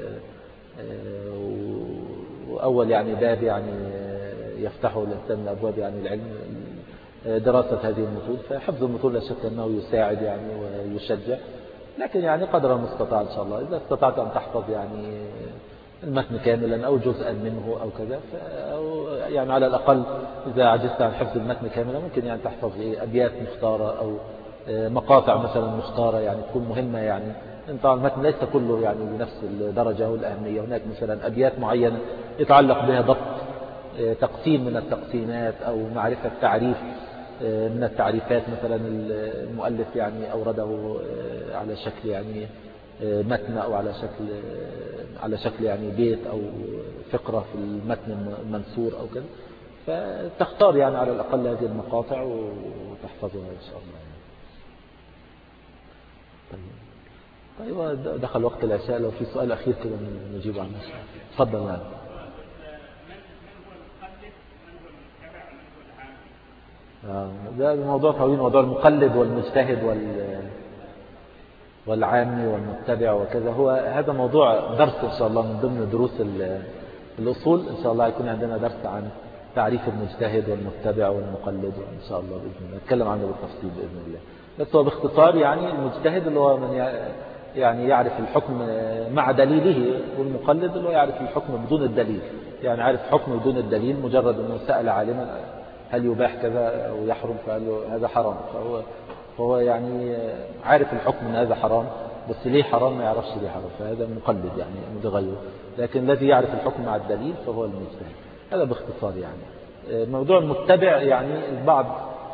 وأول يعني باب يعني يفتحه الإنسان من أبواب يعني العلم دراسة هذه المتون. فحفظ المتون لا شك أنه يساعد يعني ويشجع، لكن يعني قدر المستطاع إن شاء الله. إذا استطعت أن تحفظ يعني المتن كاملا أو جزءا منه أو كذا، أو يعني على الأقل إذا عجزت عن حفظ المتن كاملا ممكن يعني تحفظ أبيات مختارة أو مقاطع مثلا مختارة يعني تكون مهمة. يعني طبعا المتن ليس كله يعني بنفس الدرجة والأهمية، هناك مثلا أبيات معينة يتعلق بها ضبط تقسيم من التقسيمات أو معرفة تعريف من التعريفات مثلا المؤلف يعني أورده على شكل يعني متن أو على شكل على شكل يعني بيت أو فقرة في المتن المنثور أو كذا، فتختار يعني على الأقل هذه المقاطع وتحفظها إن شاء الله. طيب دخل وقت العشاء، لو في سؤال أخير كده نجيب عنه. تفضل يعني. ده موضوع طويل، موضوع المقلد والمجتهد وال والعامي والمتبع وكذا. هو هذا موضوع درس إن شاء الله من ضمن دروس الأصول. إن شاء الله يكون عندنا درس عن تعريف المجتهد والمتبع والمقلد إن شاء الله بإذن الله، نتكلم عنه بالتفصيل بإذن الله. بس هو باختصار يعني المجتهد اللي هو من يعني يعرف الحكم مع دليله، والمقلد اللي هو يعرف الحكم بدون الدليل، يعني عارف حكم بدون الدليل، مجرد أنه سأل عالما هل يباح كذا أو يحرم فقال له هذا حرام، فهو فهو يعني عارف الحكم ان هذا حرام بس ليه حرام ما يعرفش ليه حرام، فهذا مقلد يعني متغير. لكن الذي يعرف الحكم مع الدليل فهو المجتهد. هذا باختصار يعني. موضوع المتبع يعني البعض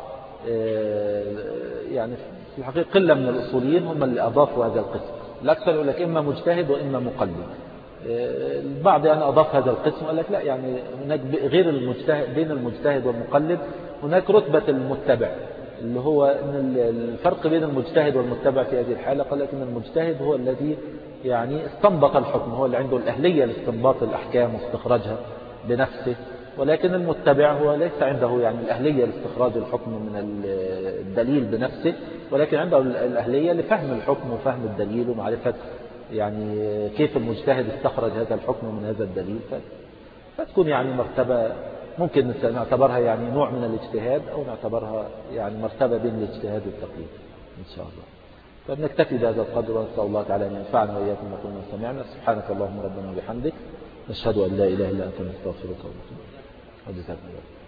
يعني في الحقيقة قلة من الأصوليين هم اللي أضافوا هذا القسم. الأكثر يقول لك إما مجتهد وإما مقلد. البعض يعني أضاف هذا القسم وقال لك لا، يعني هناك غير المجتهد، بين المجتهد والمقلد هناك رتبة المتبع، اللي هو إن الفرق بين المجتهد والمتبع في هذه الحالة. قال لك إن المجتهد هو الذي يعني استنبط الحكم، هو اللي عنده الأهلية لاستنباط الأحكام واستخراجها بنفسه، ولكن المتبع هو ليس عنده يعني الأهلية لاستخراج الحكم من الدليل بنفسه، ولكن عنده الأهلية لفهم الحكم وفهم الدليل ومعرفة يعني كيف المجتهد استخرج هذا الحكم من هذا الدليل. فتكون يعني مرتبة ممكن نعتبرها يعني نوع من الاجتهاد، أو نعتبرها يعني مرتبة بين الاجتهاد والتقليد إن شاء الله. فبنكتفي بهذا القدر، ونسأل الله تعالى أن ينفعنا وإياكم ما كنا سمعنا. سبحانك اللهم ربنا وبحمدك، نشهد أن لا إله إلا أنت، نستغفرك ونتوب إليك.